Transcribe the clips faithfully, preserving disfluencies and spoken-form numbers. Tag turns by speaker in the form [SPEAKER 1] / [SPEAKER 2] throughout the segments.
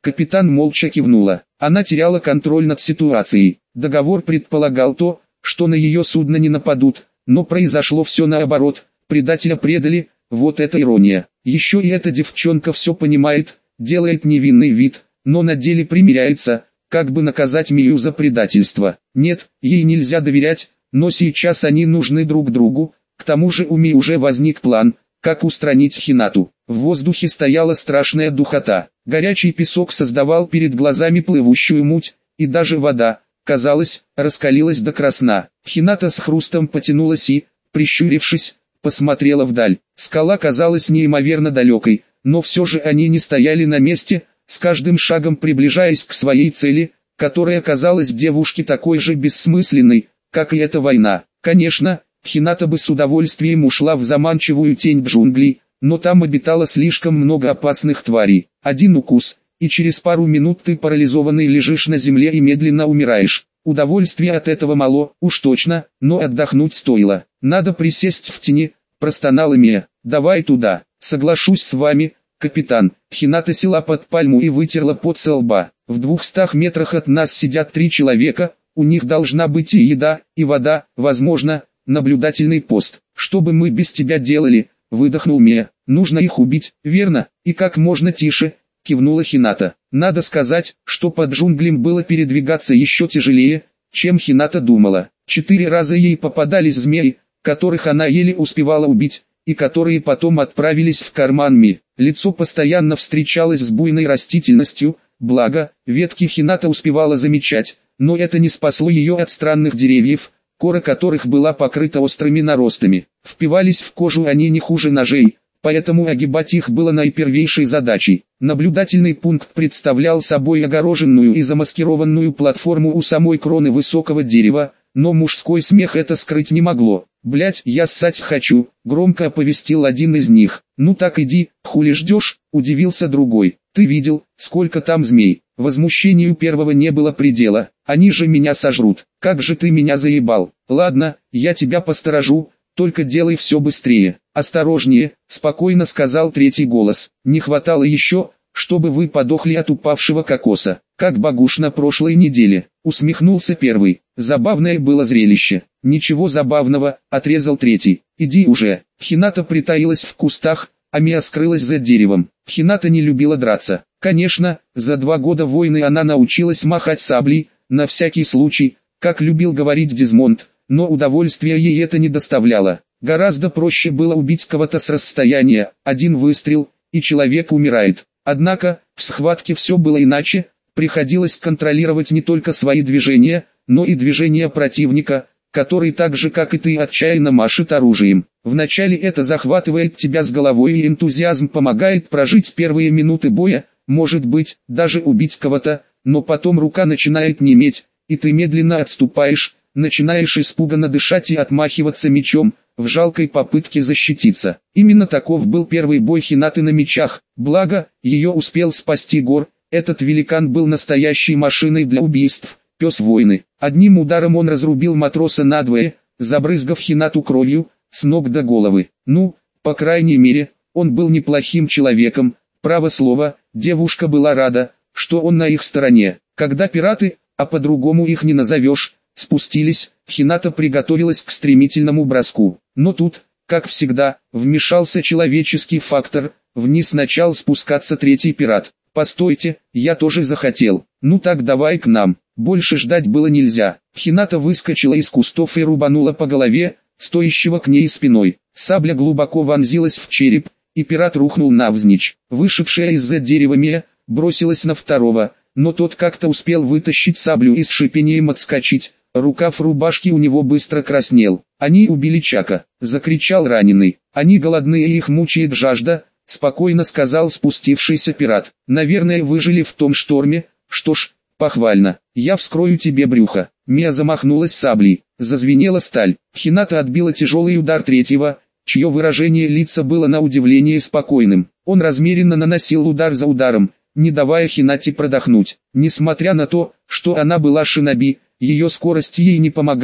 [SPEAKER 1] Капитан молча кивнула. Она теряла контроль над ситуацией. Договор предполагал то, что на ее судно не нападут, но произошло все наоборот. Предателя предали, вот это ирония. Еще и эта девчонка все понимает, делает невинный вид, но на деле примиряется, как бы наказать Мию за предательство. Нет, ей нельзя доверять, но сейчас они нужны друг другу. К тому же у Мии уже возник план, как устранить Хинату. В воздухе стояла страшная духота. Горячий песок создавал перед глазами плывущую муть, и даже вода, казалось, раскалилась до красна. Хината с хрустом потянулась и, прищурившись, посмотрела вдаль. Скала казалась неимоверно далекой, но все же они не стояли на месте, с каждым шагом приближаясь к своей цели, которая казалась девушке такой же бессмысленной, как и эта война. Конечно, Хината бы с удовольствием ушла в заманчивую тень джунглей, но там обитало слишком много опасных тварей. Один укус, и через пару минут ты парализованный лежишь на земле и медленно умираешь. Удовольствия от этого мало, уж точно, но отдохнуть стоило. Надо присесть в тени, простонала Мия. Давай туда. Соглашусь с вами, капитан. Хината села под пальму и вытерла пот со лба. В двухстах метрах от нас сидят три человека, у них должна быть и еда, и вода, возможно, наблюдательный пост. Что бы мы без тебя делали? Выдохнул Мия. Нужно их убить, верно? И как можно тише, кивнула Хината. Надо сказать, что под джунглем было передвигаться еще тяжелее, чем Хината думала. Четыре раза ей попадались змеи, которых она еле успевала убить, и которые потом отправились в карман Ми. Лицо постоянно встречалось с буйной растительностью, благо, ветки Хината успевала замечать, но это не спасло ее от странных деревьев, кора которых была покрыта острыми наростами. Впивались в кожу они не хуже ножей, поэтому огибать их было наипервейшей задачей. Наблюдательный пункт представлял собой огороженную и замаскированную платформу у самой кроны высокого дерева, но мужской смех это скрыть не могло. «Блядь, я ссать хочу», — громко оповестил один из них. «Ну так иди, хули ждешь?» — удивился другой. «Ты видел, сколько там змей?» Возмущению первого не было предела. «Они же меня сожрут. Как же ты меня заебал. Ладно, я тебя посторожу, только делай все быстрее». «Осторожнее», — спокойно сказал третий голос. «Не хватало еще, чтобы вы подохли от упавшего кокоса, как багуш на прошлой неделе», — усмехнулся первый. Забавное было зрелище. «Ничего забавного», — отрезал третий. «Иди уже». Хината притаилась в кустах, а Мия скрылась за деревом. Хината не любила драться. Конечно, за два года войны она научилась махать саблей, на всякий случай, как любил говорить Дезмонд, но удовольствия ей это не доставляло. Гораздо проще было убить кого-то с расстояния, один выстрел, и человек умирает. Однако, в схватке все было иначе, приходилось контролировать не только свои движения, но и движения противника, который так же как и ты отчаянно машет оружием. Вначале это захватывает тебя с головой и энтузиазм помогает прожить первые минуты боя, может быть, даже убить кого-то, но потом рука начинает неметь, и ты медленно отступаешь, начинаешь испуганно дышать и отмахиваться мечом, в жалкой попытке защититься. Именно таков был первый бой Хинаты на мечах, благо, ее успел спасти Гор, этот великан был настоящей машиной для убийств, пес войны. Одним ударом он разрубил матроса надвое, забрызгав Хинату кровью, с ног до головы. Ну, по крайней мере, он был неплохим человеком, право слово, девушка была рада, что он на их стороне. Когда пираты, а по-другому их не назовешь, спустились, Хината приготовилась к стремительному броску. Но тут, как всегда, вмешался человеческий фактор, вниз начал спускаться третий пират. «Постойте, я тоже захотел. Ну так давай к нам». Больше ждать было нельзя. Хината выскочила из кустов и рубанула по голове, стоящего к ней спиной. Сабля глубоко вонзилась в череп, и пират рухнул навзничь. Вышедшая из-за дерева Мия бросилась на второго, но тот как-то успел вытащить саблю и с шипением отскочить. Рукав рубашки у него быстро краснел. «Они убили Чака!» — закричал раненый. «Они голодные и их мучает жажда», — спокойно сказал спустившийся пират. «Наверное, выжили в том шторме. Что ж, похвально. Я вскрою тебе брюхо». Мия замахнулась саблей. Зазвенела сталь. Хината отбила тяжелый удар третьего, чье выражение лица было на удивление спокойным. Он размеренно наносил удар за ударом, не давая Хинате продохнуть. Несмотря на то, что она была шиноби, ее скорость ей не помогала,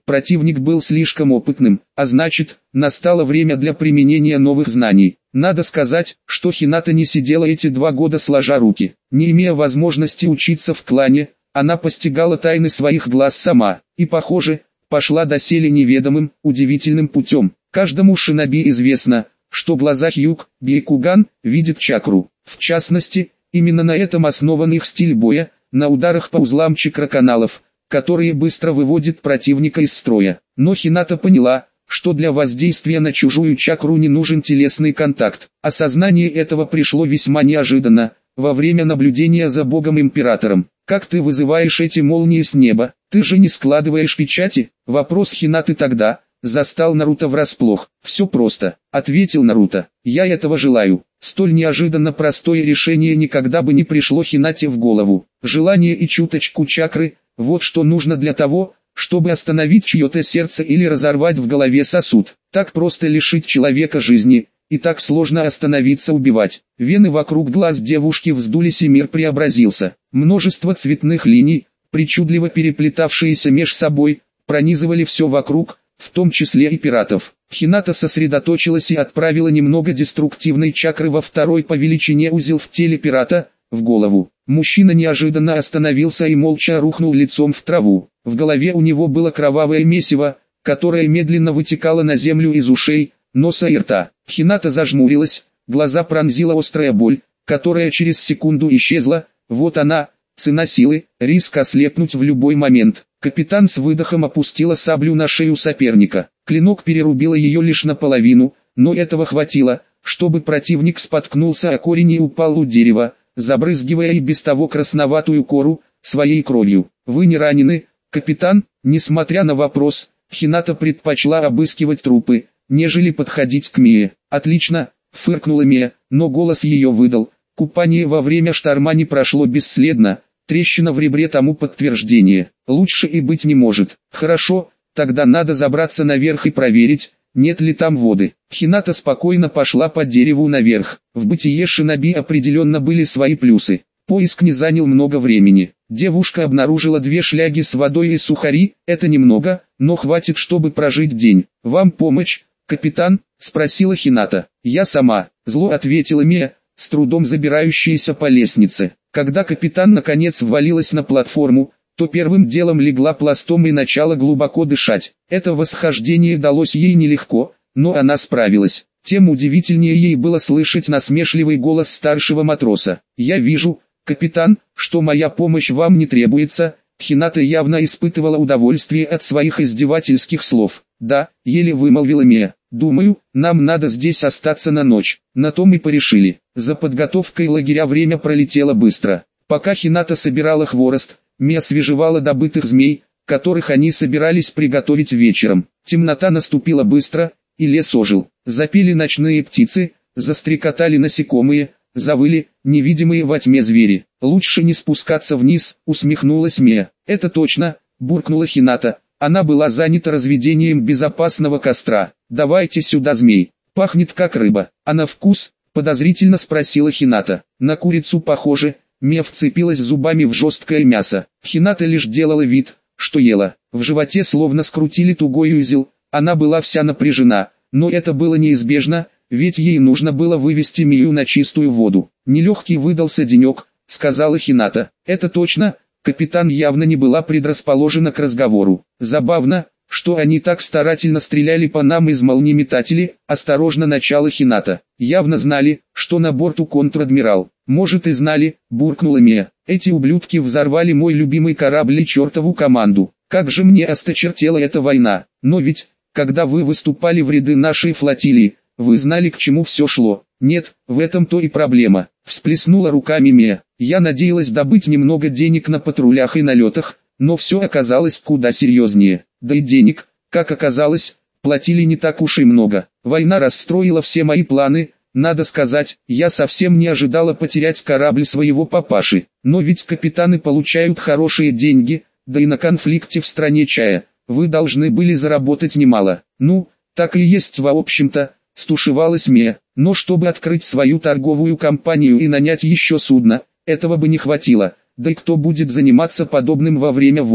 [SPEAKER 1] Противник был слишком опытным, а значит, настало время для применения новых знаний. Надо сказать, что Хината не сидела эти два года сложа руки. Не имея возможности учиться в клане, она постигала тайны своих глаз сама, и, похоже, пошла доселе неведомым, удивительным путем. Каждому шиноби известно, что глаза Хьюг, Бейкуган, видят чакру. В частности, именно на этом основан их стиль боя, на ударах по узлам чакроканалов, которые быстро выводят противника из строя. Но Хината поняла, что для воздействия на чужую чакру не нужен телесный контакт. Осознание этого пришло весьма неожиданно, во время наблюдения за богом-императором. «Как ты вызываешь эти молнии с неба? Ты же не складываешь печати?» Вопрос Хинаты тогда застал Наруто врасплох. «Все просто», — ответил Наруто. «Я этого желаю». Столь неожиданно простое решение никогда бы не пришло Хинате в голову. Желание и чуточку чакры — вот что нужно для того, чтобы остановить чье-то сердце или разорвать в голове сосуд. Так просто лишить человека жизни, и так сложно остановиться убивать. Вены вокруг глаз девушки вздулись и мир преобразился. Множество цветных линий, причудливо переплетавшиеся меж собой, пронизывали все вокруг, в том числе и пиратов. Хината сосредоточилась и отправила немного деструктивной чакры во второй по величине узел в теле пирата, в голову. Мужчина неожиданно остановился и молча рухнул лицом в траву. В голове у него было кровавое месиво, которое медленно вытекало на землю из ушей, носа и рта. Хината зажмурилась, глаза пронзила острая боль, которая через секунду исчезла. Вот она, цена силы, риск ослепнуть в любой момент. Капитан с выдохом опустила саблю на шею соперника. Клинок перерубила ее лишь наполовину, но этого хватило, чтобы противник споткнулся о корень и упал у дерева, забрызгивая и без того красноватую кору своей кровью. «Вы не ранены, капитан?» Несмотря на вопрос, Хината предпочла обыскивать трупы, нежели подходить к Мие. «Отлично», — фыркнула Мия, но голос ее выдал. «Купание во время шторма не прошло бесследно, трещина в ребре тому подтверждение. Лучше и быть не может». «Хорошо, тогда надо забраться наверх и проверить, нет ли там воды». Хината спокойно пошла по дереву наверх. В бытие шиноби определенно были свои плюсы. Поиск не занял много времени. Девушка обнаружила две шляги с водой и сухари. Это немного, но хватит, чтобы прожить день. «Вам помочь, капитан?» — спросила Хината. «Я сама», — зло ответила Мия, с трудом забирающаяся по лестнице. Когда капитан наконец ввалилась на платформу, то первым делом легла пластом и начала глубоко дышать. Это восхождение далось ей нелегко, но она справилась. Тем удивительнее ей было слышать насмешливый голос старшего матроса. «Я вижу, капитан, что моя помощь вам не требуется». Хината явно испытывала удовольствие от своих издевательских слов. «Да», — еле вымолвила Мия. «Думаю, нам надо здесь остаться на ночь». На то мы порешили. За подготовкой лагеря время пролетело быстро. Пока Хината собирала хворост, Мия свежевала добытых змей, которых они собирались приготовить вечером. Темнота наступила быстро, и лес ожил. Запели ночные птицы, застрекотали насекомые, завыли невидимые во тьме звери. «Лучше не спускаться вниз», — усмехнулась Мия. «Это точно», — буркнула Хината. Она была занята разведением безопасного костра. «Давайте сюда змей. Пахнет как рыба. А на вкус?» — подозрительно спросила Хината. «На курицу похоже». Мия вцепилась зубами в жесткое мясо. Хината лишь делала вид, что ела. В животе словно скрутили тугой узел. Она была вся напряжена, но это было неизбежно, ведь ей нужно было вывести Мию на чистую воду. «Нелегкий выдался денек», — сказала Хината. «Это точно». Капитан явно не была предрасположена к разговору. «Забавно, что они так старательно стреляли по нам из молниеметателей», — осторожно начала Хината. «Явно знали, что на борту контр-адмирал». «Может и знали», — буркнула Мия. «Эти ублюдки взорвали мой любимый корабль и чертову команду. Как же мне осточертела эта война. Но ведь, когда вы выступали в ряды нашей флотилии, вы знали, к чему все шло». «Нет, в этом-то и проблема», — всплеснула руками Мия. «Я надеялась добыть немного денег на патрулях и налетах, но все оказалось куда серьезнее. Да и денег, как оказалось, платили не так уж и много. Война расстроила все мои планы. Надо сказать, я совсем не ожидала потерять корабль своего папаши. Но ведь капитаны получают хорошие деньги, да и на конфликте в стране чая вы должны были заработать немало». «Ну, так и есть в общем-то», — стушевалась Мия. «Но чтобы открыть свою торговую компанию и нанять еще судно, этого бы не хватило. Да и кто будет заниматься подобным во время войны?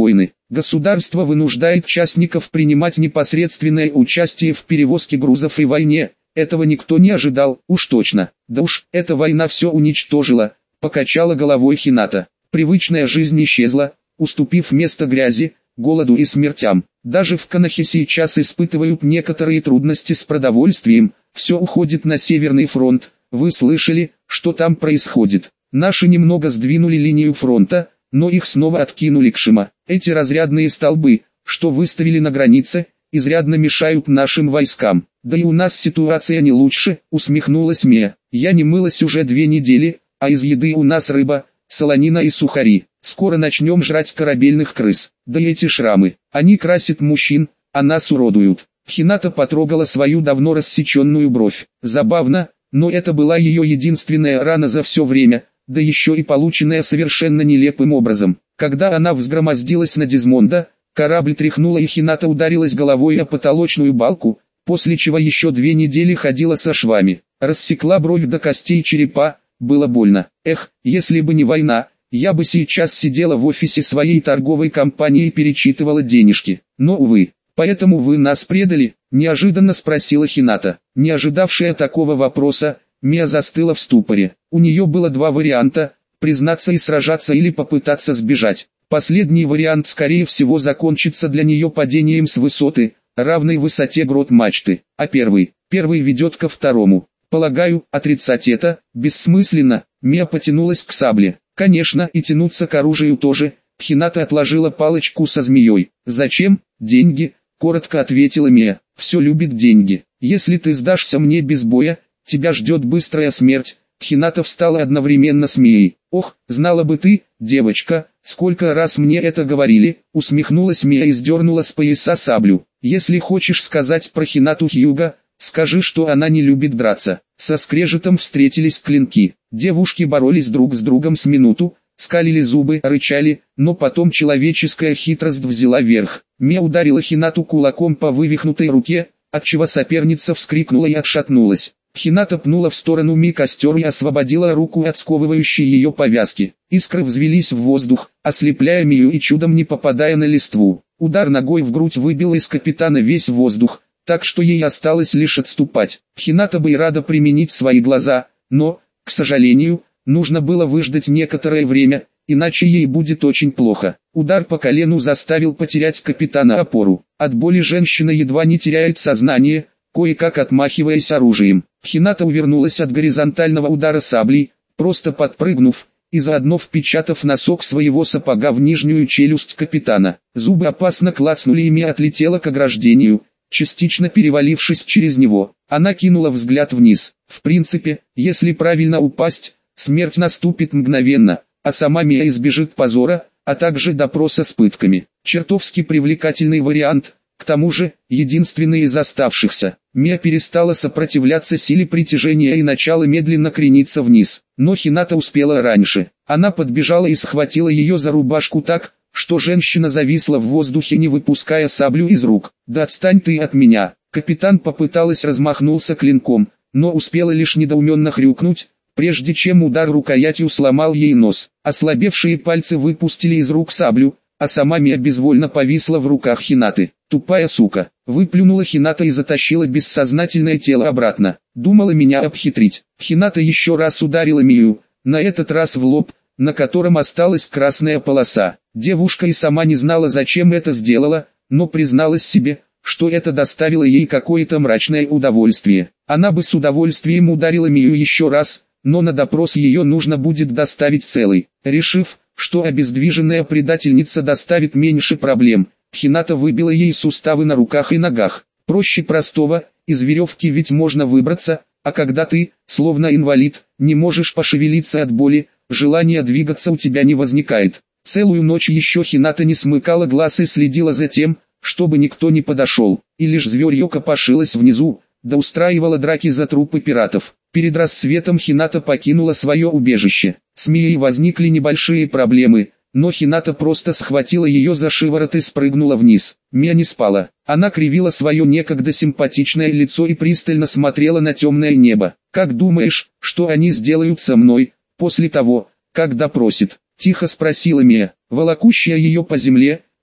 [SPEAKER 1] Государство вынуждает частников принимать непосредственное участие в перевозке грузов и войне. Этого никто не ожидал, уж точно. Да уж, эта война все уничтожила, покачала головой Хината. Привычная жизнь исчезла, уступив место грязи, голоду и смертям. Даже в Конохе сейчас испытывают некоторые трудности с продовольствием, все уходит на Северный фронт. Вы слышали, что там происходит? Наши немного сдвинули линию фронта, но их снова откинули к Шима. Эти разрядные столбы, что выставили на границе, изрядно мешают нашим войскам. Да и у нас ситуация не лучше, усмехнулась Мия. Я не мылась уже две недели, а из еды у нас рыба, солонина и сухари. Скоро начнем жрать корабельных крыс. Да и эти шрамы, они красят мужчин, а нас уродуют. Хината потрогала свою давно рассеченную бровь. Забавно, но это была ее единственная рана за все время, да еще и полученная совершенно нелепым образом. Когда она взгромоздилась на Дизмонда, корабль тряхнула и Хината ударилась головой о потолочную балку, после чего еще две недели ходила со швами. Рассекла бровь до костей черепа, было больно. Эх, если бы не война, я бы сейчас сидела в офисе своей торговой компании и перечитывала денежки. Но увы, поэтому вы нас предали? Неожиданно спросила Хината. Не ожидавшая такого вопроса, Мия застыла в ступоре. У нее было два варианта: признаться и сражаться или попытаться сбежать. Последний вариант скорее всего закончится для нее падением с высоты, равной высоте грот мачты, а первый, первый ведет ко второму. Полагаю, отрицать это бессмысленно. Мия потянулась к сабле. Конечно, и тянуться к оружию тоже. Хината отложила палочку со змеей. Зачем? Деньги, коротко ответила Мия. Все любит деньги. Если ты сдашься мне без боя, тебя ждет быстрая смерть. Хината встала одновременно с Мией. Ох, знала бы ты, девочка, сколько раз мне это говорили, усмехнулась Мия и сдернула с пояса саблю. Если хочешь сказать про Хинату Хьюга, скажи, что она не любит драться. Со скрежетом встретились клинки. Девушки боролись друг с другом с минуту, скалили зубы, рычали, но потом человеческая хитрость взяла верх. Мия ударила Хинату кулаком по вывихнутой руке, отчего соперница вскрикнула и отшатнулась. Хината пнула в сторону Ми костер и освободила руку от сковывающей ее повязки. Искры взвелись в воздух, ослепляя Мию и чудом не попадая на листву. Удар ногой в грудь выбил из капитана весь воздух, так что ей осталось лишь отступать. Хината бы и рада применить свои глаза, но, к сожалению, нужно было выждать некоторое время, иначе ей будет очень плохо. Удар по колену заставил потерять капитана опору. От боли женщина едва не теряет сознание, кое-как отмахиваясь оружием. Хината увернулась от горизонтального удара саблей, просто подпрыгнув, и заодно впечатав носок своего сапога в нижнюю челюсть капитана. Зубы опасно клацнули и Мия отлетела к ограждению, частично перевалившись через него. Она кинула взгляд вниз. В принципе, если правильно упасть, смерть наступит мгновенно, а сама Мия избежит позора, а также допроса с пытками. Чертовски привлекательный вариант, к тому же, единственный из оставшихся. Мия перестала сопротивляться силе притяжения и начала медленно крениться вниз. Но Хината успела раньше. Она подбежала и схватила ее за рубашку так, что женщина зависла в воздухе, не выпуская саблю из рук. «Да отстань ты от меня!» Капитан попыталась размахнулся клинком, но успела лишь недоуменно хрюкнуть, прежде чем удар рукоятью сломал ей нос. Ослабевшие пальцы выпустили из рук саблю, а сама Мия безвольно повисла в руках Хинаты. «Тупая сука!» Выплюнула Хината и затащила бессознательное тело обратно. Думала меня обхитрить. Хината еще раз ударила Мию, на этот раз в лоб, на котором осталась красная полоса. Девушка и сама не знала, зачем это сделала, но призналась себе, что это доставило ей какое-то мрачное удовольствие. Она бы с удовольствием ударила Мию еще раз, но на допрос ее нужно будет доставить целой. Решив, что обездвиженная предательница доставит меньше проблем, Хината выбила ей суставы на руках и ногах. Проще простого, из веревки ведь можно выбраться, а когда ты, словно инвалид, не можешь пошевелиться от боли, желания двигаться у тебя не возникает. Целую ночь еще Хината не смыкала глаз и следила за тем, чтобы никто не подошел, и лишь зверье копошилось внизу, да устраивала драки за трупы пиратов. Перед рассветом Хината покинула свое убежище. С Мией возникли небольшие проблемы, но Хината просто схватила ее за шиворот и спрыгнула вниз. Мия не спала. Она кривила свое некогда симпатичное лицо и пристально смотрела на темное небо. «Как думаешь, что они сделают со мной, после того, как допросит?» — тихо спросила Мия. Волокущая ее по земле,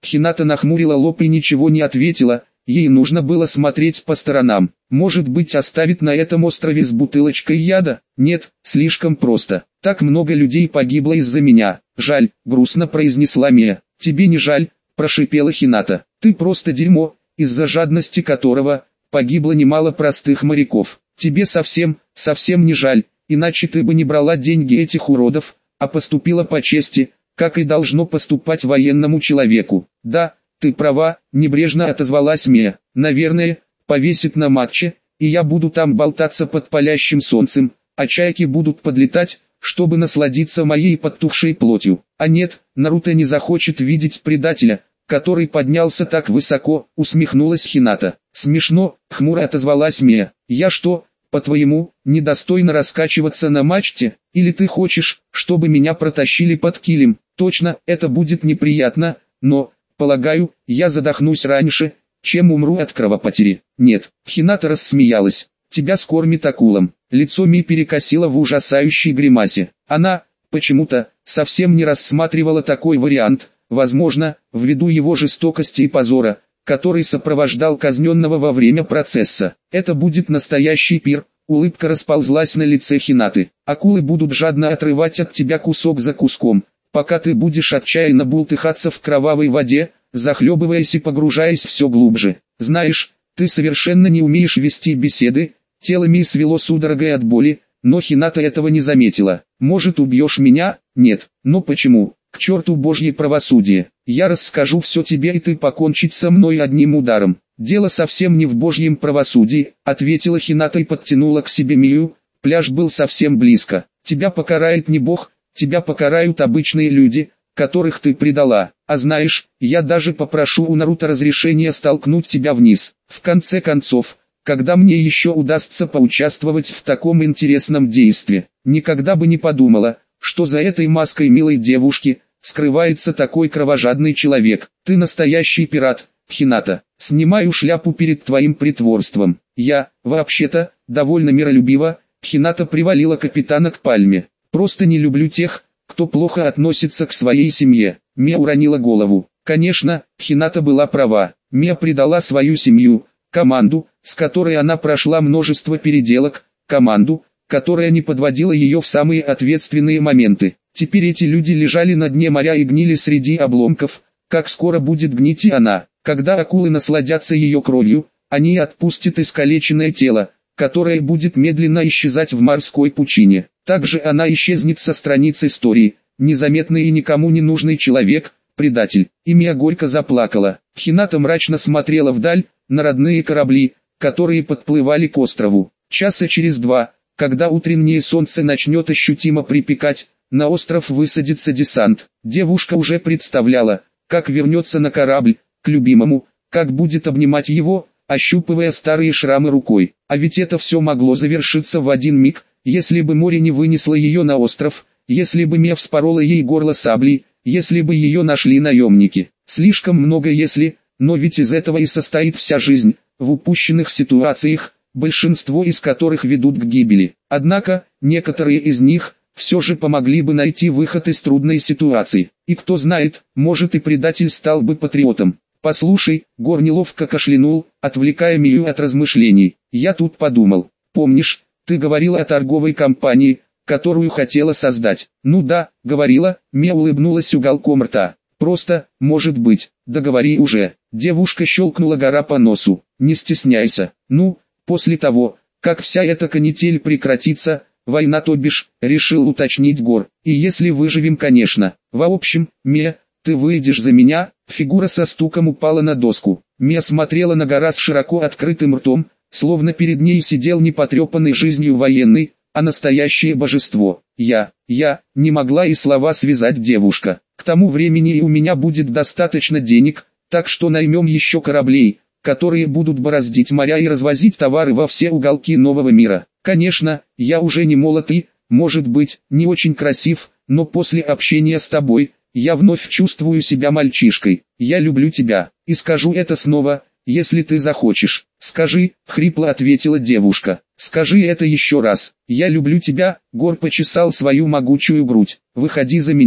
[SPEAKER 1] Хината нахмурила лоб и ничего не ответила, ей нужно было смотреть по сторонам. Может быть, оставить на этом острове с бутылочкой яда? Нет, слишком просто. Так много людей погибло из-за меня. Жаль, грустно произнесла Мия. Тебе не жаль, прошипела Хината. Ты просто дерьмо, из-за жадности которого погибло немало простых моряков. Тебе совсем, совсем не жаль, иначе ты бы не брала деньги этих уродов, а поступила по чести, как и должно поступать военному человеку. Да, ты права, небрежно отозвалась Мия. Наверное, повесит на матче, и я буду там болтаться под палящим солнцем, а чайки будут подлетать, чтобы насладиться моей подтухшей плотью. А нет, Наруто не захочет видеть предателя, который поднялся так высоко, усмехнулась Хината. Смешно, хмуро отозвалась Мия. Я что, по-твоему, недостойно раскачиваться на мачте, или ты хочешь, чтобы меня протащили под килем? Точно, это будет неприятно, но, полагаю, я задохнусь раньше, чем умру от кровопотери. Нет, Хината рассмеялась. Тебя скормит акулам. Лицо Ми перекосило в ужасающей гримасе. Она, почему-то, совсем не рассматривала такой вариант, возможно, ввиду его жестокости и позора, который сопровождал казненного во время процесса. Это будет настоящий пир. Улыбка расползлась на лице Хинаты. Акулы будут жадно отрывать от тебя кусок за куском, пока ты будешь отчаянно бултыхаться в кровавой воде, захлебываясь и погружаясь все глубже. Знаешь, ты совершенно не умеешь вести беседы. Тело Ми свело судорогой от боли, но Хината этого не заметила. Может, убьешь меня? Нет. Но почему? К черту божье правосудие. Я расскажу все тебе, и ты покончить со мной одним ударом. Дело совсем не в божьем правосудии, ответила Хината и подтянула к себе Мию. Пляж был совсем близко. Тебя покарает не бог, тебя покарают обычные люди, которых ты предала. А знаешь, я даже попрошу у Наруто разрешения столкнуть тебя вниз. В конце концов, когда мне еще удастся поучаствовать в таком интересном действии, никогда бы не подумала, что за этой маской милой девушки скрывается такой кровожадный человек. Ты настоящий пират, Хината. Снимаю шляпу перед твоим притворством. Я, вообще-то, довольно миролюбива. Хината привалила капитана к пальме. Просто не люблю тех, кто плохо относится к своей семье. Мия уронила голову. Конечно, Хината была права. Мия предала свою семью, команду, с которой она прошла множество переделок, команду, которая не подводила ее в самые ответственные моменты. Теперь эти люди лежали на дне моря и гнили среди обломков, как скоро будет гнить и она. Когда акулы насладятся ее кровью, они отпустят искалеченное тело, которое будет медленно исчезать в морской пучине. Также она исчезнет со страниц истории, незаметный и никому не нужный человек, предатель. И Мия горько заплакала. Хината мрачно смотрела вдаль, на родные корабли, которые подплывали к острову. Часа через два, когда утреннее солнце начнет ощутимо припекать, на остров высадится десант. Девушка уже представляла, как вернется на корабль, к любимому, как будет обнимать его, ощупывая старые шрамы рукой. А ведь это все могло завершиться в один миг, если бы море не вынесло ее на остров, если бы Мия вспорола ей горло саблей, если бы ее нашли наемники. Слишком много если, но ведь из этого и состоит вся жизнь, в упущенных ситуациях, большинство из которых ведут к гибели. Однако, некоторые из них, все же помогли бы найти выход из трудной ситуации. И кто знает, может и предатель стал бы патриотом. «Послушай», — Гор неловко кашлянул, отвлекая Мию от размышлений. «Я тут подумал. Помнишь, ты говорила о торговой компании, которую хотела создать?» «Ну да, говорила», — Мия улыбнулась уголком рта. «Просто, может быть, договори уже». Девушка щелкнула Гора по носу. «Не стесняйся. Ну, после того, как вся эта канитель прекратится, война то бишь», — решил уточнить Гор. «И если выживем, конечно. В общем, Мия, ты выйдешь за меня?» Фигура со стуком упала на доску. Мия смотрела на Гора с широко открытым ртом, словно перед ней сидел не потрепанный жизнью военный, а настоящее божество. Я, я, не могла и слова связать девушка. К тому времени и у меня будет достаточно денег, так что наймем еще кораблей, которые будут бороздить моря и развозить товары во все уголки нового мира. Конечно, я уже не молод и, может быть, не очень красив, но после общения с тобой, я вновь чувствую себя мальчишкой. Я люблю тебя, и скажу это снова, если ты захочешь. Скажи, хрипло ответила девушка. Скажи это еще раз. Я люблю тебя. Гор почесал свою могучую грудь. Выходи за меня. И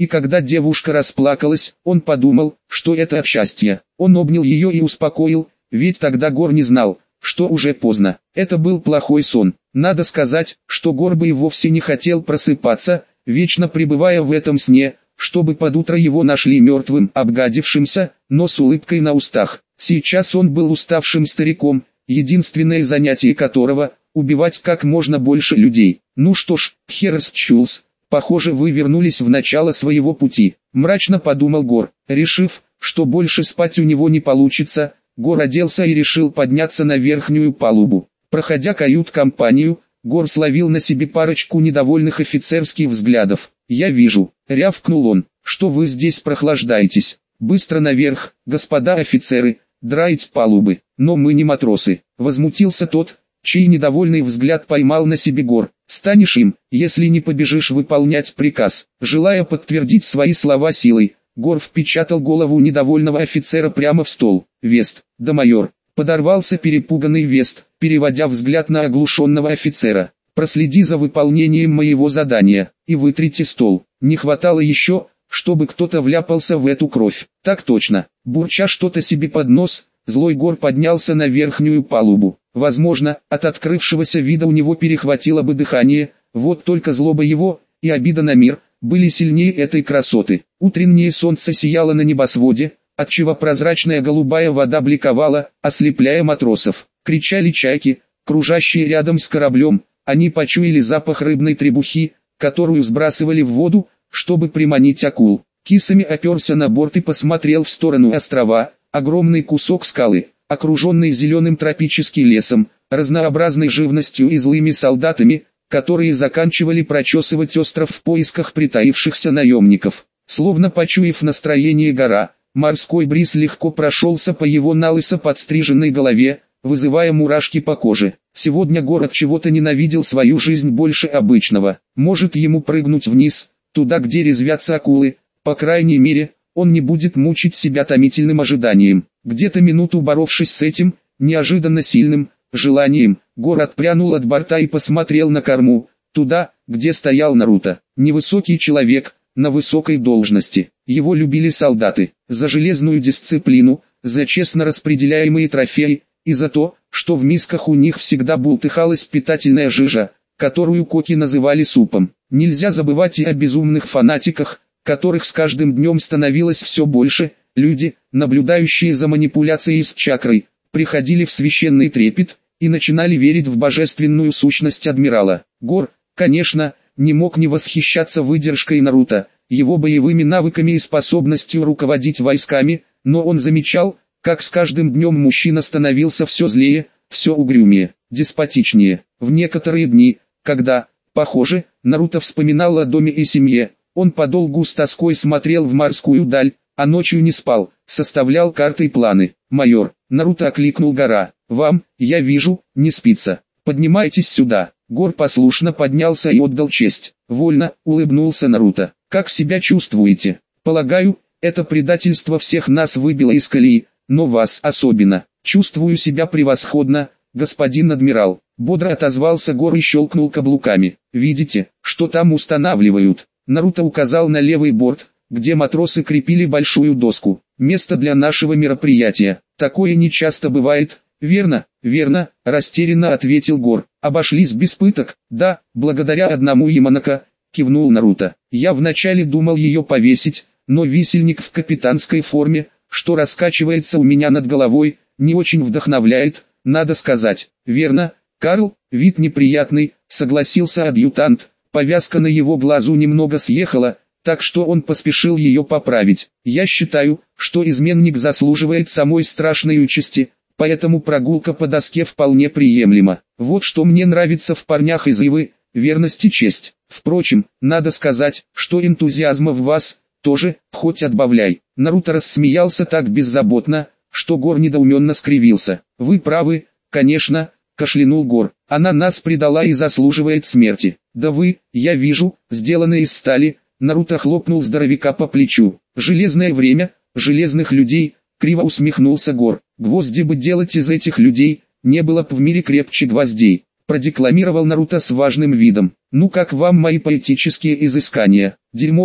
[SPEAKER 1] И когда девушка расплакалась, он подумал, что это от счастья. Он обнял ее и успокоил, ведь тогда Гор не знал, что уже поздно. Это был плохой сон. Надо сказать, что Гор бы и вовсе не хотел просыпаться, вечно пребывая в этом сне, чтобы под утро его нашли мертвым, обгадившимся, но с улыбкой на устах. Сейчас он был уставшим стариком, единственное занятие которого – убивать как можно больше людей. Ну что ж, Херст Чулс, похоже, вы вернулись в начало своего пути, мрачно подумал Гор. Решив, что больше спать у него не получится, Гор оделся и решил подняться на верхнюю палубу. Проходя кают-компанию, Гор словил на себе парочку недовольных офицерских взглядов. «Я вижу», — рявкнул он, — «что вы здесь прохлаждаетесь. Быстро наверх, господа офицеры, драить палубы, но мы не матросы», — возмутился тот, чей недовольный взгляд поймал на себе Гор. «Станешь им, если не побежишь выполнять приказ». Желая подтвердить свои слова силой, Гор впечатал голову недовольного офицера прямо в стол. «Вест, да майор», — подорвался перепуганный Вест, переводя взгляд на оглушенного офицера. «Проследи за выполнением моего задания, и вытрите стол. Не хватало еще, чтобы кто-то вляпался в эту кровь». «Так точно». Бурча что-то себе под нос, злой Гор поднялся на верхнюю палубу. Возможно, от открывшегося вида у него перехватило бы дыхание, вот только злоба его и обида на мир были сильнее этой красоты. Утреннее солнце сияло на небосводе, отчего прозрачная голубая вода бликовала, ослепляя матросов. Кричали чайки, кружащие рядом с кораблем, они почуяли запах рыбной требухи, которую сбрасывали в воду, чтобы приманить акул. Кисами оперся на борт и посмотрел в сторону острова, огромный кусок скалы, окруженный зеленым тропическим лесом, разнообразной живностью и злыми солдатами, которые заканчивали прочесывать остров в поисках притаившихся наемников. Словно почуяв настроение гора, морской бриз легко прошелся по его налысо подстриженной голове, вызывая мурашки по коже. Сегодня Гор от чего-то ненавидел свою жизнь больше обычного. Может ему прыгнуть вниз, туда где резвятся акулы, по крайней мере, он не будет мучить себя томительным ожиданием. Где-то минуту боровшись с этим, неожиданно сильным, желанием, Гор отпрянул от борта и посмотрел на корму, туда, где стоял Наруто. Невысокий человек, на высокой должности. Его любили солдаты, за железную дисциплину, за честно распределяемые трофеи, и за то, что в мисках у них всегда бултыхалась питательная жижа, которую коки называли супом. Нельзя забывать и о безумных фанатиках, которых с каждым днем становилось все больше. Люди, наблюдающие за манипуляцией с чакрой, приходили в священный трепет и начинали верить в божественную сущность адмирала. Гор, конечно, не мог не восхищаться выдержкой Наруто, его боевыми навыками и способностью руководить войсками, но он замечал, как с каждым днем мужчина становился все злее, все угрюмее, деспотичнее. В некоторые дни, когда, похоже, Наруто вспоминал о доме и семье, он подолгу с тоской смотрел в морскую даль, а ночью не спал, составлял карты и планы. «Майор», — Наруто окликнул Гора, — «вам, я вижу, не спится. Поднимайтесь сюда». Гор послушно поднялся и отдал честь. «Вольно», — улыбнулся Наруто. «Как себя чувствуете?» «Полагаю, это предательство всех нас выбило из колеи, но вас особенно». «Чувствую себя превосходно, господин адмирал», — бодро отозвался Гор и щелкнул каблуками. «Видите, что там устанавливают?» Наруто указал на левый борт, где матросы крепили большую доску. «Место для нашего мероприятия. Такое не часто бывает». «Верно, верно», — растерянно ответил Гор. «Обошлись без пыток?» «Да, благодаря одному Яманака», — кивнул Наруто. «Я вначале думал ее повесить, но висельник в капитанской форме, что раскачивается у меня над головой, не очень вдохновляет, надо сказать». «Верно, Карл, вид неприятный», — согласился адъютант. Повязка на его глазу немного съехала, так что он поспешил ее поправить. «Я считаю, что изменник заслуживает самой страшной участи, поэтому прогулка по доске вполне приемлема. Вот что мне нравится в парнях из Ивы, верность и честь. Впрочем, надо сказать, что энтузиазма в вас тоже, хоть отбавляй». Наруто рассмеялся так беззаботно, что Гор недоуменно скривился. «Вы правы, конечно», — кашлянул Гор. «Она нас предала и заслуживает смерти». «Да вы, я вижу, сделаны из стали», — Наруто хлопнул здоровяка по плечу. «Железное время, железных людей», — криво усмехнулся Гор. «Гвозди бы делать из этих людей, не было б в мире крепче гвоздей», — продекламировал Наруто с важным видом. «Ну как вам мои поэтические изыскания?» «Дерьмово»,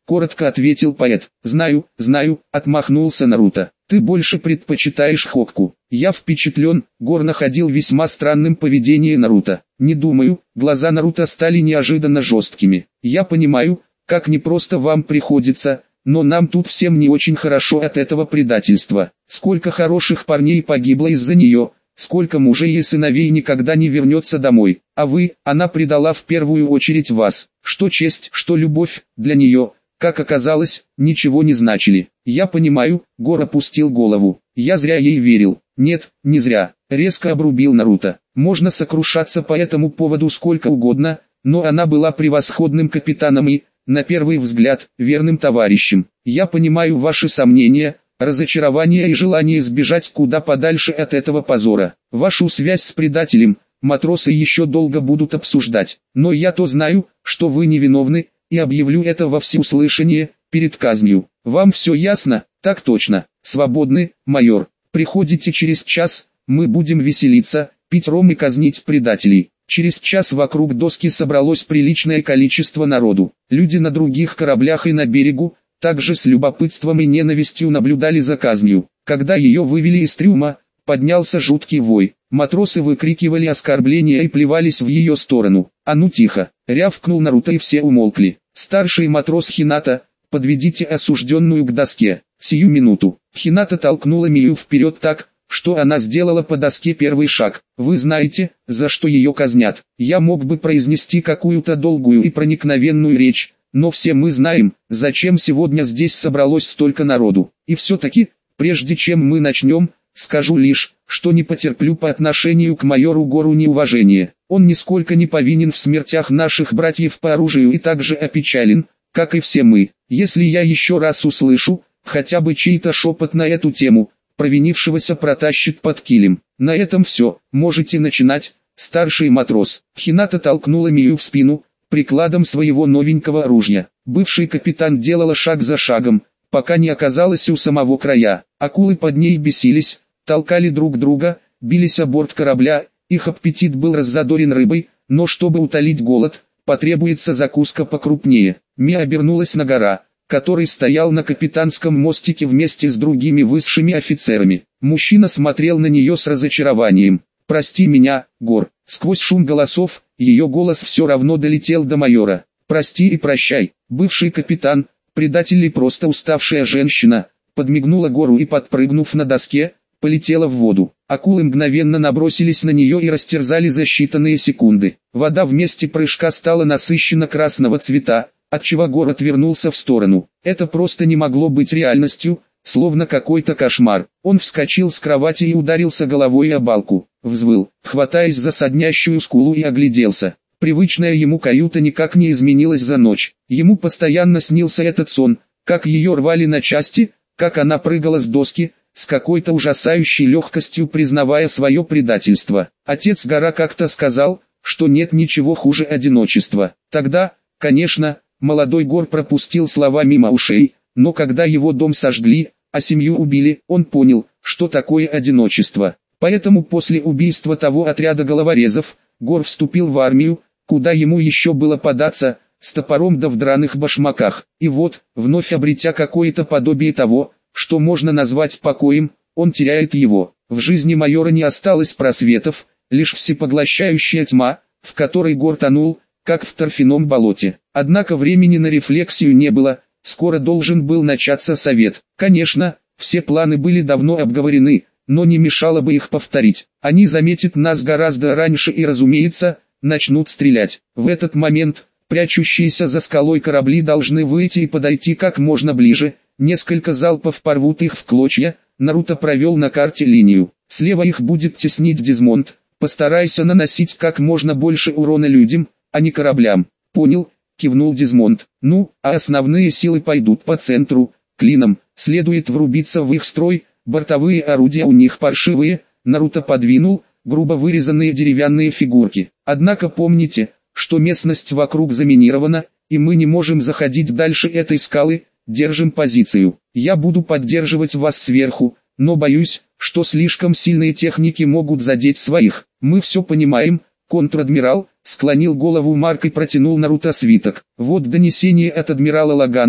[SPEAKER 1] коротко ответил поэт. Знаю, знаю, отмахнулся Наруто. Ты больше предпочитаешь Хокку. Я впечатлен, Гор находил весьма странным поведение Наруто. Не думаю, глаза Наруто стали неожиданно жесткими. Я понимаю, как непросто вам приходится, но нам тут всем не очень хорошо от этого предательства. Сколько хороших парней погибло из-за нее, сколько мужей и сыновей никогда не вернется домой. А вы, она предала в первую очередь вас. Что честь, что любовь, для нее, как оказалось, ничего не значили. Я понимаю, Гор опустил голову. Я зря ей верил. Нет, не зря. Резко обрубил Наруто. Можно сокрушаться по этому поводу сколько угодно, но она была превосходным капитаном и, на первый взгляд, верным товарищем. Я понимаю ваши сомнения, разочарование и желание сбежать куда подальше от этого позора. Вашу связь с предателем матросы еще долго будут обсуждать. Но я-то знаю, что вы невиновны, и объявлю это во всеуслышание, перед казнью. Вам все ясно? Так точно. Свободны, майор. Приходите через час, мы будем веселиться, пить ром и казнить предателей. Через час вокруг доски собралось приличное количество народу. Люди на других кораблях и на берегу, также с любопытством и ненавистью наблюдали за казнью. Когда ее вывели из трюма, поднялся жуткий вой. Матросы выкрикивали оскорбления и плевались в ее сторону. «А ну тихо!» — рявкнул Наруто, и все умолкли. «Старший матрос Хината, подведите осужденную к доске. Сию минуту». Хината толкнула Мию вперед так, что она сделала по доске первый шаг. «Вы знаете, за что ее казнят?» Я мог бы произнести какую-то долгую и проникновенную речь, но все мы знаем, зачем сегодня здесь собралось столько народу. И все-таки, прежде чем мы начнем, скажу лишь, что не потерплю по отношению к майору Гору неуважения. Он нисколько не повинен в смертях наших братьев по оружию и также опечален, как и все мы. Если я еще раз услышу, хотя бы чей-то шепот на эту тему, провинившегося протащит под килем. На этом все, можете начинать, старший матрос. Хината толкнула Мию в спину, прикладом своего новенького ружья. Бывший капитан делала шаг за шагом, пока не оказалась у самого края. Акулы под ней бесились, толкали друг друга, бились о борт корабля, их аппетит был раззадорен рыбой, но чтобы утолить голод, потребуется закуска покрупнее. Мия обернулась на Гора, который стоял на капитанском мостике вместе с другими высшими офицерами. Мужчина смотрел на нее с разочарованием. «Прости меня, Гор». Сквозь шум голосов, ее голос все равно долетел до майора. «Прости и прощай, бывший капитан, предатель и просто уставшая женщина», подмигнула Гору и, подпрыгнув на доске, полетела в воду. Акулы мгновенно набросились на нее и растерзали за считанные секунды. Вода в месте прыжка стала насыщенно красного цвета, отчего Гор отвернулся в сторону. Это просто не могло быть реальностью, словно какой-то кошмар. Он вскочил с кровати и ударился головой о балку. Взвыл, хватаясь за соднящую скулу, и огляделся. Привычная ему каюта никак не изменилась за ночь. Ему постоянно снился этот сон, как ее рвали на части, как она прыгала с доски, с какой-то ужасающей легкостью признавая свое предательство. Отец Гора как-то сказал, что нет ничего хуже одиночества. Тогда, конечно, молодой Гор пропустил слова мимо ушей, но когда его дом сожгли, а семью убили, он понял, что такое одиночество. Поэтому после убийства того отряда головорезов, Гор вступил в армию, куда ему еще было податься, с топором да в драных башмаках. И вот, вновь обретя какое-то подобие того, что можно назвать покоем, он теряет его. В жизни майора не осталось просветов, лишь всепоглощающая тьма, в которой Гор тонул, как в торфяном болоте. Однако времени на рефлексию не было, скоро должен был начаться совет. Конечно, все планы были давно обговорены, но не мешало бы их повторить. Они заметят нас гораздо раньше и, разумеется, начнут стрелять. В этот момент, прячущиеся за скалой корабли должны выйти и подойти как можно ближе. Несколько залпов порвут их в клочья. Наруто провел на карте линию. Слева их будет теснить Дизмонд. Постарайся наносить как можно больше урона людям, а не кораблям. Понял, кивнул Дизмонд. Ну, а основные силы пойдут по центру, клином. Следует врубиться в их строй. Бортовые орудия у них паршивые. Наруто подвинул грубо вырезанные деревянные фигурки. Однако помните, что местность вокруг заминирована, и мы не можем заходить дальше этой скалы. Держим позицию. Я буду поддерживать вас сверху, но боюсь, что слишком сильные техники могут задеть своих. Мы все понимаем, контр-адмирал. Склонил голову Марк и протянул Наруто свиток. Вот донесение от адмирала Лагана.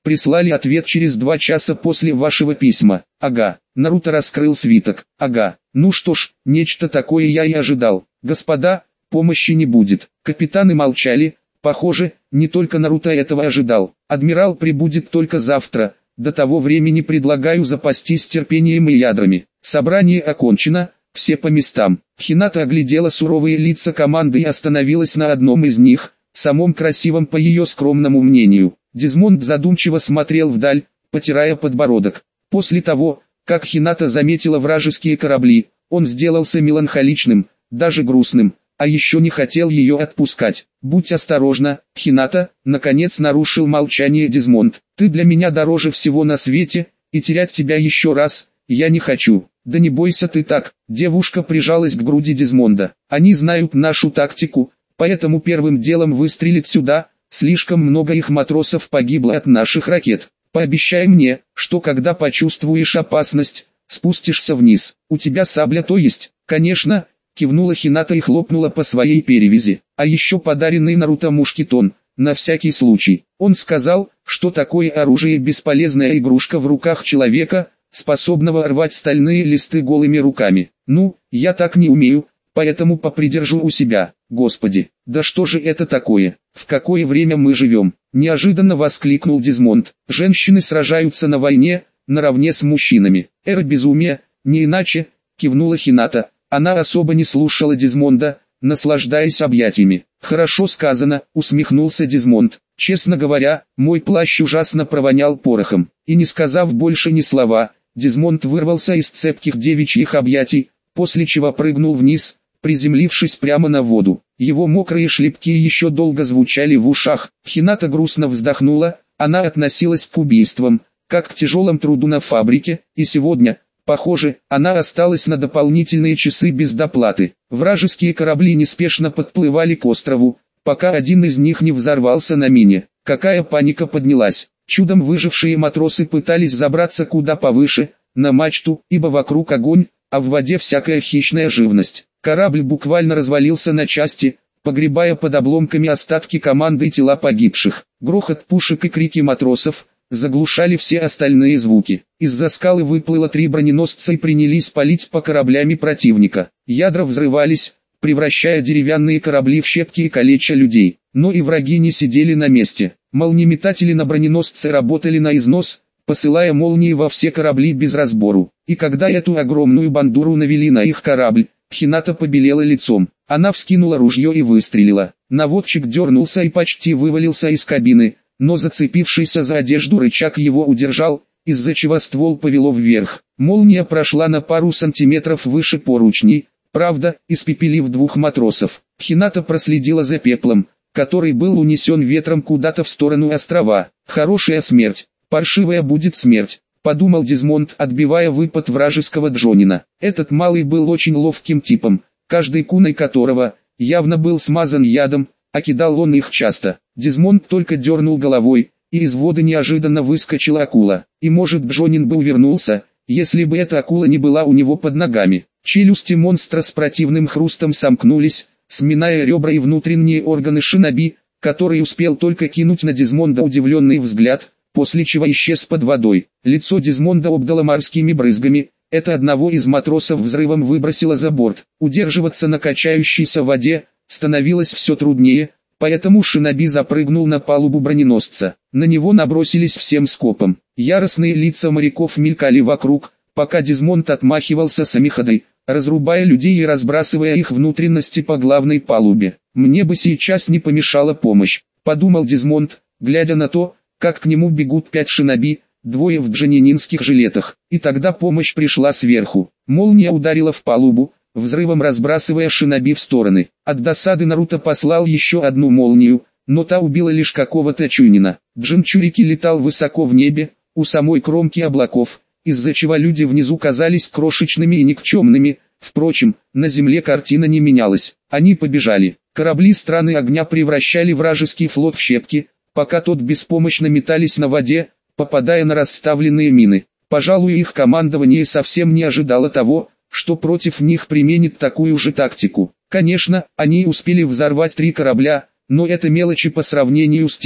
[SPEAKER 1] Прислали ответ через два часа после вашего письма. Ага. Наруто раскрыл свиток. Ага. Ну что ж, нечто такое я и ожидал. Господа, помощи не будет. Капитаны молчали. Похоже, не только Наруто этого ожидал. Адмирал прибудет только завтра. До того времени предлагаю запастись терпением и ядрами. Собрание окончено, все по местам. Хината оглядела суровые лица команды и остановилась на одном из них, самом красивом по ее скромному мнению. Дезмонд задумчиво смотрел вдаль, потирая подбородок. После того, как Хината заметила вражеские корабли, он сделался меланхоличным, даже грустным, а еще не хотел ее отпускать. «Будь осторожна, Хината», наконец нарушил молчание Дезмонд. «Ты для меня дороже всего на свете, и терять тебя еще раз, я не хочу». «Да не бойся ты так», девушка прижалась к груди Дезмонда. «Они знают нашу тактику, поэтому первым делом выстрелят сюда, слишком много их матросов погибло от наших ракет. Пообещай мне, что когда почувствуешь опасность, спустишься вниз. У тебя сабля то есть?» «Конечно», кивнула Хината и хлопнула по своей перевязи. «А еще подаренный Наруто мушкетон, на всякий случай». Он сказал, что такое оружие бесполезная игрушка в руках человека, способного рвать стальные листы голыми руками. «Ну, я так не умею, поэтому попридержу у себя». «Господи, да что же это такое? В какое время мы живем?» Неожиданно воскликнул Дезмонд. «Женщины сражаются на войне, наравне с мужчинами. Эра безумия, не иначе», кивнула Хината. Она особо не слушала Дезмонда, наслаждаясь объятиями. «Хорошо сказано», усмехнулся Дезмонд. «Честно говоря, мой плащ ужасно провонял порохом». И не сказав больше ни слова, Дезмонд вырвался из цепких девичьих объятий, после чего прыгнул вниз, приземлившись прямо на воду. Его мокрые шлепки еще долго звучали в ушах. Хината грустно вздохнула, она относилась к убийствам, как к тяжелому труду на фабрике, и сегодня, похоже, она осталась на дополнительные часы без доплаты. Вражеские корабли неспешно подплывали к острову, пока один из них не взорвался на мине. Какая паника поднялась! Чудом выжившие матросы пытались забраться куда повыше, на мачту, ибо вокруг огонь, а в воде всякая хищная живность. Корабль буквально развалился на части, погребая под обломками остатки команды и тела погибших. Грохот пушек и крики матросов заглушали все остальные звуки. Из-за скалы выплыло три броненосца и принялись палить по кораблям противника. Ядра взрывались, превращая деревянные корабли в щепки и калеча людей. Но и враги не сидели на месте. Молниеметатели на броненосце работали на износ, посылая молнии во все корабли без разбору. И когда эту огромную бандуру навели на их корабль, Хината побелела лицом. Она вскинула ружье и выстрелила. Наводчик дернулся и почти вывалился из кабины, но зацепившийся за одежду рычаг его удержал, из-за чего ствол повело вверх. Молния прошла на пару сантиметров выше поручней, правда, испепелив двух матросов. Хината проследила за пеплом, который был унесен ветром куда-то в сторону острова. «Хорошая смерть, паршивая будет смерть», подумал Дезмонд, отбивая выпад вражеского джонина. Этот малый был очень ловким типом, каждый кунай которого явно был смазан ядом, а кидал он их часто. Дезмонд только дернул головой, и из воды неожиданно выскочила акула. И может джонин бы увернулся, если бы эта акула не была у него под ногами. Челюсти монстра с противным хрустом сомкнулись, сминая ребра и внутренние органы шиноби, который успел только кинуть на Дезмонда удивленный взгляд, после чего исчез под водой. Лицо Дезмонда обдало морскими брызгами, это одного из матросов взрывом выбросило за борт. Удерживаться на качающейся воде становилось все труднее, поэтому шиноби запрыгнул на палубу броненосца. На него набросились всем скопом. Яростные лица моряков мелькали вокруг, пока Дезмонд отмахивался самиходой, разрубая людей и разбрасывая их внутренности по главной палубе. «Мне бы сейчас не помешала помощь», — подумал Дезмонд, глядя на то, как к нему бегут пять шиноби, двое в джонининских жилетах. И тогда помощь пришла сверху. Молния ударила в палубу, взрывом разбрасывая шиноби в стороны. От досады Наруто послал еще одну молнию, но та убила лишь какого-то чунина. Джинчурики летал высоко в небе, у самой кромки облаков, из-за чего люди внизу казались крошечными и никчемными. Впрочем, на земле картина не менялась. Они побежали. Корабли страны огня превращали вражеский флот в щепки, пока тот беспомощно метались на воде, попадая на расставленные мины. Пожалуй, их командование совсем не ожидало того, что против них применит такую же тактику. Конечно, они успели взорвать три корабля, но это мелочи по сравнению с тем,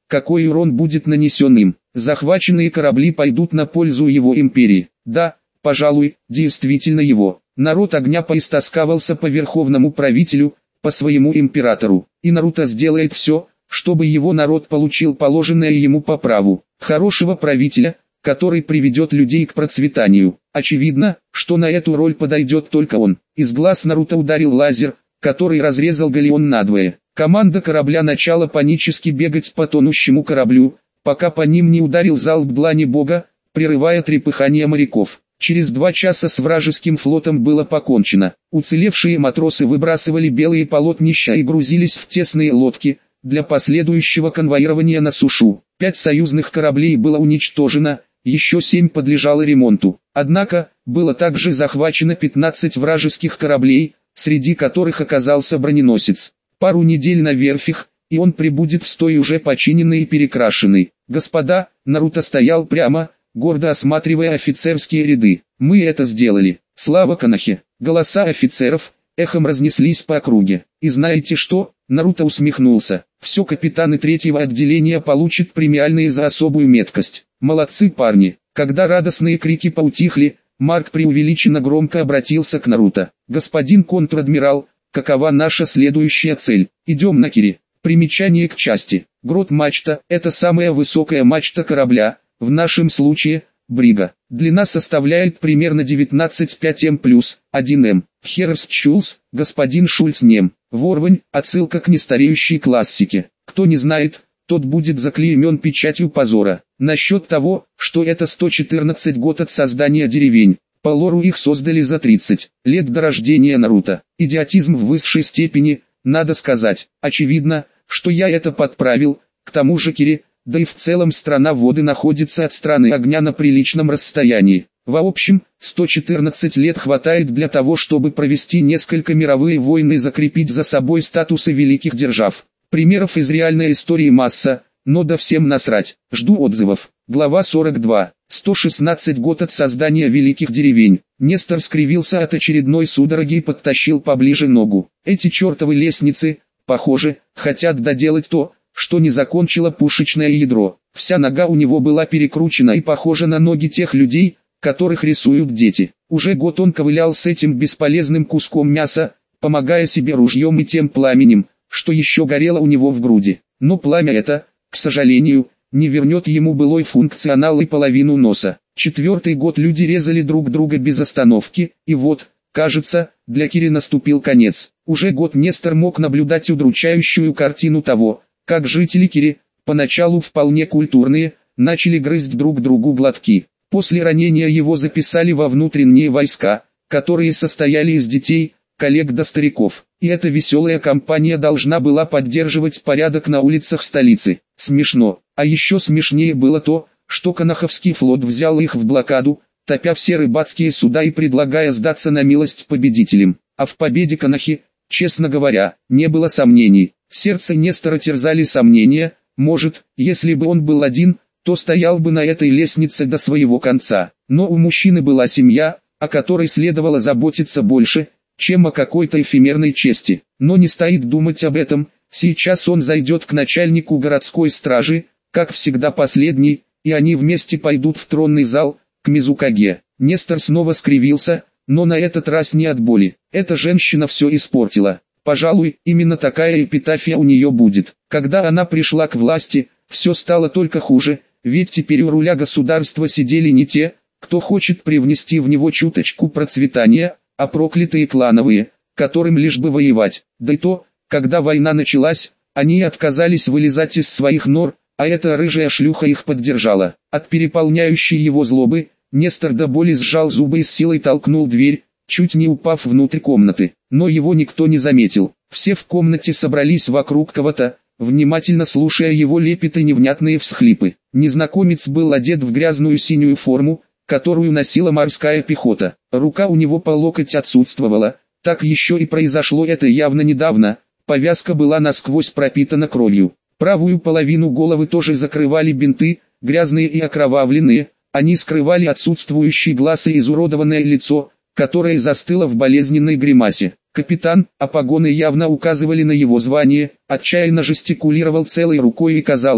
[SPEAKER 1] какой урон будет нанесен им. Захваченные корабли пойдут на пользу его империи. Да, пожалуй, действительно его. Народ огня поистосковался по верховному правителю, по своему императору. И Наруто сделает все, чтобы его народ получил положенное ему по праву. Хорошего правителя, который приведет людей к процветанию. Очевидно, что на эту роль подойдет только он. Из глаз Наруто ударил лазер, который разрезал галеон надвое. Команда корабля начала панически бегать по тонущему кораблю, пока по ним не ударил залп длани бога, прерывая трепыхание моряков. Через два часа с вражеским флотом было покончено. Уцелевшие матросы выбрасывали белые полотнища и грузились в тесные лодки для последующего конвоирования на сушу. Пять союзных кораблей было уничтожено, еще семь подлежало ремонту. Однако, было также захвачено пятнадцать вражеских кораблей, среди которых оказался броненосец. Пару недель на верфях, и он прибудет в стой уже починенный и перекрашенный. Господа, Наруто стоял прямо, гордо осматривая офицерские ряды. Мы это сделали. Слава Конохе! Голоса офицеров эхом разнеслись по округе. И знаете что? Наруто усмехнулся. Все капитаны третьего отделения получат премиальные за особую меткость. Молодцы парни. Когда радостные крики поутихли, Марк преувеличенно громко обратился к Наруто. Господин контр-адмирал, какова наша следующая цель? Идем на Кири. Примечание к части. Грот-мачта – это самая высокая мачта корабля, в нашем случае – брига. Длина составляет примерно девятнадцать целых пять десятых плюс один эм. Херст Шульц, господин Шульц нем. Ворвань – отсылка к нестареющей классике. Кто не знает, тот будет заклеймен печатью позора. Насчет того, что это сто четырнадцать год от создания деревень. По лору их создали за тридцать лет до рождения Наруто. Идиотизм в высшей степени, надо сказать. Очевидно, что я это подправил. К тому же Кири, да и в целом страна воды находится от страны огня на приличном расстоянии. В общем, сто четырнадцать лет хватает для того, чтобы провести несколько мировые войны и закрепить за собой статусы великих держав. Примеров из реальной истории масса, но да всем насрать. Жду отзывов. Глава сорок два. сто шестнадцать год от создания великих деревень. Нестор скривился от очередной судороги и подтащил поближе ногу. Эти чертовы лестницы, похоже, хотят доделать то, что не закончило пушечное ядро. Вся нога у него была перекручена и похожа на ноги тех людей, которых рисуют дети. Уже год он ковылял с этим бесполезным куском мяса, помогая себе ружьем и тем пламенем, что еще горело у него в груди. Но пламя это, к сожалению, не вернет ему былой функционал и половину носа. Четвертый год люди резали друг друга без остановки, и вот, кажется, для Кири наступил конец. Уже год Нестор мог наблюдать удручающую картину того, как жители Кири, поначалу вполне культурные, начали грызть друг другу глотки. После ранения его записали во внутренние войска, которые состояли из детей, коллег до стариков. И эта веселая компания должна была поддерживать порядок на улицах столицы. Смешно. А еще смешнее было то, что Коноховский флот взял их в блокаду, топя все рыбацкие суда и предлагая сдаться на милость победителям. А в победе Конохи, честно говоря, не было сомнений. Сердце Нестора терзали сомнения, может, если бы он был один, то стоял бы на этой лестнице до своего конца. Но у мужчины была семья, о которой следовало заботиться больше, чем о какой-то эфемерной чести. Но не стоит думать об этом, сейчас он зайдет к начальнику городской стражи, как всегда последний, и они вместе пойдут в тронный зал, к Мизукаге. Нестор снова скривился, но на этот раз не от боли. Эта женщина все испортила. Пожалуй, именно такая эпитафия у нее будет. Когда она пришла к власти, все стало только хуже, ведь теперь у руля государства сидели не те, кто хочет привнести в него чуточку процветания, а проклятые клановые, которым лишь бы воевать. Да и то, когда война началась, они отказались вылезать из своих нор, а эта рыжая шлюха их поддержала. От переполняющей его злобы, Нестор до боли сжал зубы и с силой толкнул дверь, чуть не упав внутрь комнаты. Но его никто не заметил. Все в комнате собрались вокруг кого-то, внимательно слушая его лепет и невнятные всхлипы. Незнакомец был одет в грязную синюю форму, которую носила морская пехота. Рука у него по локоть отсутствовала, так еще и произошло это явно недавно, повязка была насквозь пропитана кровью. Правую половину головы тоже закрывали бинты, грязные и окровавленные, они скрывали отсутствующий глаз и изуродованное лицо, которое застыло в болезненной гримасе. Капитан, а погоны явно указывали на его звание, отчаянно жестикулировал целой рукой и казалось,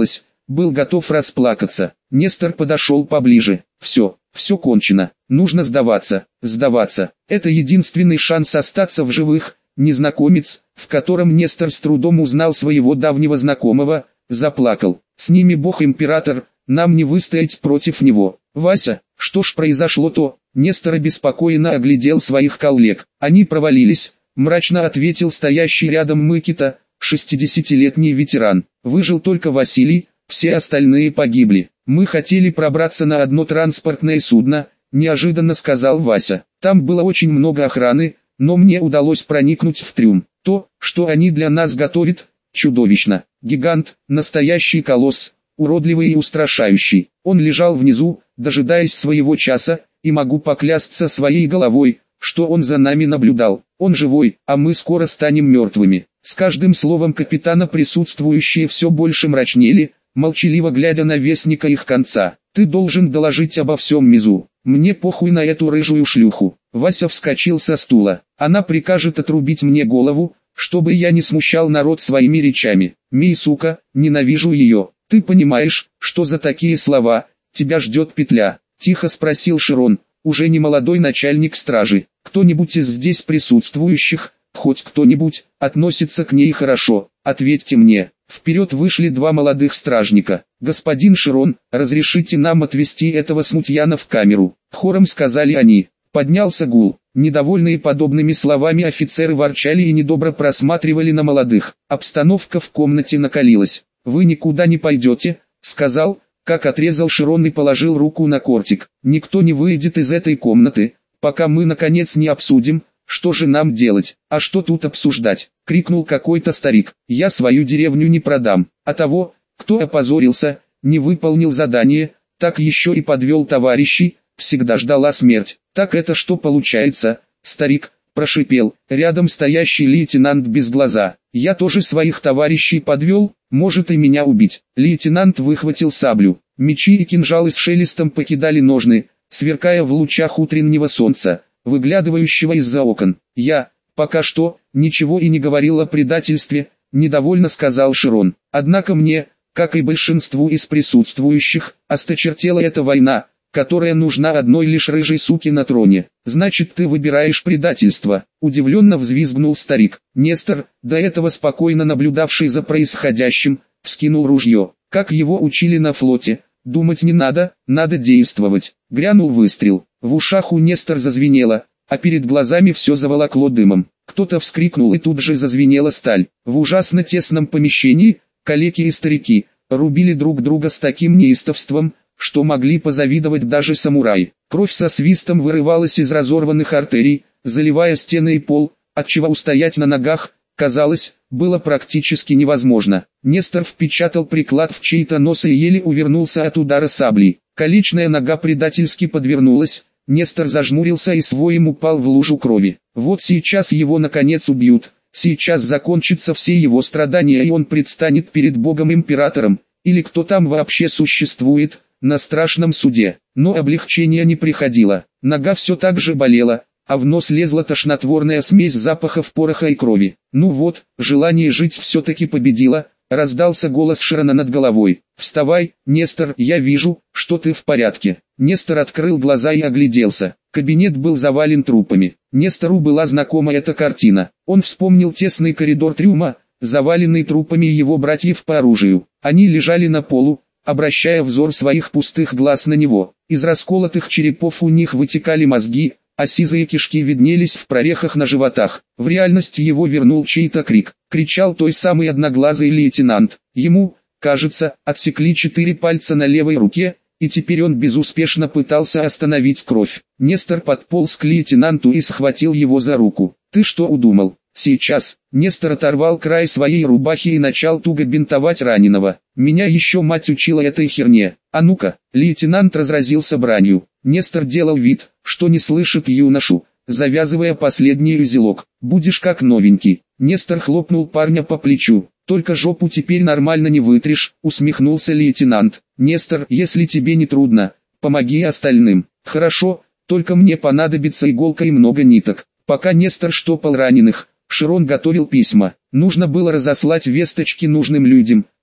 [SPEAKER 1] был готов расплакаться. Нестор подошел поближе. Все, все кончено. Нужно сдаваться, сдаваться. Это единственный шанс остаться в живых. Незнакомец, в котором Нестор с трудом узнал своего давнего знакомого, заплакал. С ними Бог-император, нам не выстоять против него. Вася, что ж произошло-то? Нестор обеспокоенно оглядел своих коллег. Они провалились, мрачно ответил стоящий рядом Мыкита, шестидесятилетний ветеран. Выжил только Василий, все остальные погибли. Мы хотели пробраться на одно транспортное судно, неожиданно сказал Вася. Там было очень много охраны, но мне удалось проникнуть в трюм. То, что они для нас готовят, чудовищно. Гигант, настоящий колосс, уродливый и устрашающий. Он лежал внизу, дожидаясь своего часа, и могу поклясться своей головой, что он за нами наблюдал. Он живой, а мы скоро станем мертвыми. С каждым словом капитана присутствующие все больше мрачнели, молчаливо глядя на вестника их конца. Ты должен доложить обо всем Мизу. Мне похуй на эту рыжую шлюху. Вася вскочил со стула. Она прикажет отрубить мне голову, чтобы я не смущал народ своими речами. Мий, сука, ненавижу ее. Ты понимаешь, что за такие слова тебя ждет петля? Тихо спросил Широн, уже не молодой начальник стражи. Кто-нибудь из здесь присутствующих, хоть кто-нибудь, относится к ней хорошо? Ответьте мне. Вперед вышли два молодых стражника. «Господин Широн, разрешите нам отвезти этого смутьяна в камеру?» Хором сказали они. Поднялся гул. Недовольные подобными словами офицеры ворчали и недобро просматривали на молодых. Обстановка в комнате накалилась. «Вы никуда не пойдете», — сказал, как отрезал Широн и положил руку на кортик. «Никто не выйдет из этой комнаты, пока мы наконец не обсудим, что же нам делать. А что тут обсуждать?» — крикнул какой-то старик. «Я свою деревню не продам, а того, кто опозорился, не выполнил задание, так еще и подвел товарищей, всегда ждала смерть. Так это что получается?» Старик прошипел, рядом стоящий лейтенант без глаза. «Я тоже своих товарищей подвел, может и меня убить». Лейтенант выхватил саблю. Мечи и кинжалы с шелестом покидали ножны, сверкая в лучах утреннего солнца, выглядывающего из-за окон. «Я, пока что, ничего и не говорил о предательстве», — недовольно сказал Широн. «Однако мне, как и большинству из присутствующих, осточертела эта война, которая нужна одной лишь рыжей суке на троне. Значит, ты выбираешь предательство?» — удивленно взвизгнул старик. Нестор, до этого спокойно наблюдавший за происходящим, вскинул ружье. Как его учили на флоте, думать не надо, надо действовать. Грянул выстрел. В ушах у Нестора зазвенело, а перед глазами все заволокло дымом. Кто-то вскрикнул и тут же зазвенела сталь. В ужасно тесном помещении, калеки и старики, рубили друг друга с таким неистовством, что могли позавидовать даже самураи. Кровь со свистом вырывалась из разорванных артерий, заливая стены и пол, отчего устоять на ногах, казалось, было практически невозможно. Нестор впечатал приклад в чей-то нос и еле увернулся от удара саблей. Колечная нога предательски подвернулась, Нестор зажмурился и своим упал в лужу крови. Вот сейчас его наконец убьют, сейчас закончатся все его страдания и он предстанет перед Богом-императором, или кто там вообще существует, на страшном суде. Но облегчение не приходило, нога все так же болела, а в нос лезла тошнотворная смесь запахов пороха и крови. «Ну вот, желание жить все-таки победило», — раздался голос Широна над головой. «Вставай, Нестор, я вижу, что ты в порядке». Нестор открыл глаза и огляделся. Кабинет был завален трупами. Нестору была знакома эта картина. Он вспомнил тесный коридор трюма, заваленный трупами его братьев по оружию. Они лежали на полу, обращая взор своих пустых глаз на него. Из расколотых черепов у них вытекали мозги, а сизые кишки виднелись в прорехах на животах. В реальность его вернул чей-то крик. Кричал той самый одноглазый лейтенант. Ему, кажется, отсекли четыре пальца на левой руке, и теперь он безуспешно пытался остановить кровь. Нестор подполз к лейтенанту и схватил его за руку. «Ты что удумал? Сейчас!» Нестор оторвал край своей рубахи и начал туго бинтовать раненого. «Меня еще мать учила этой херне. А ну-ка!» Лейтенант разразился бранью. Нестор делал вид, что не слышит юношу, завязывая последний узелок. «Будешь как новенький». Нестор хлопнул парня по плечу. «Только жопу теперь нормально не вытрешь», — усмехнулся лейтенант. «Нестор, если тебе не трудно, помоги остальным». «Хорошо, только мне понадобится иголка и много ниток». Пока Нестор штопал раненых, Широн готовил письма. Нужно было разослать весточки нужным людям,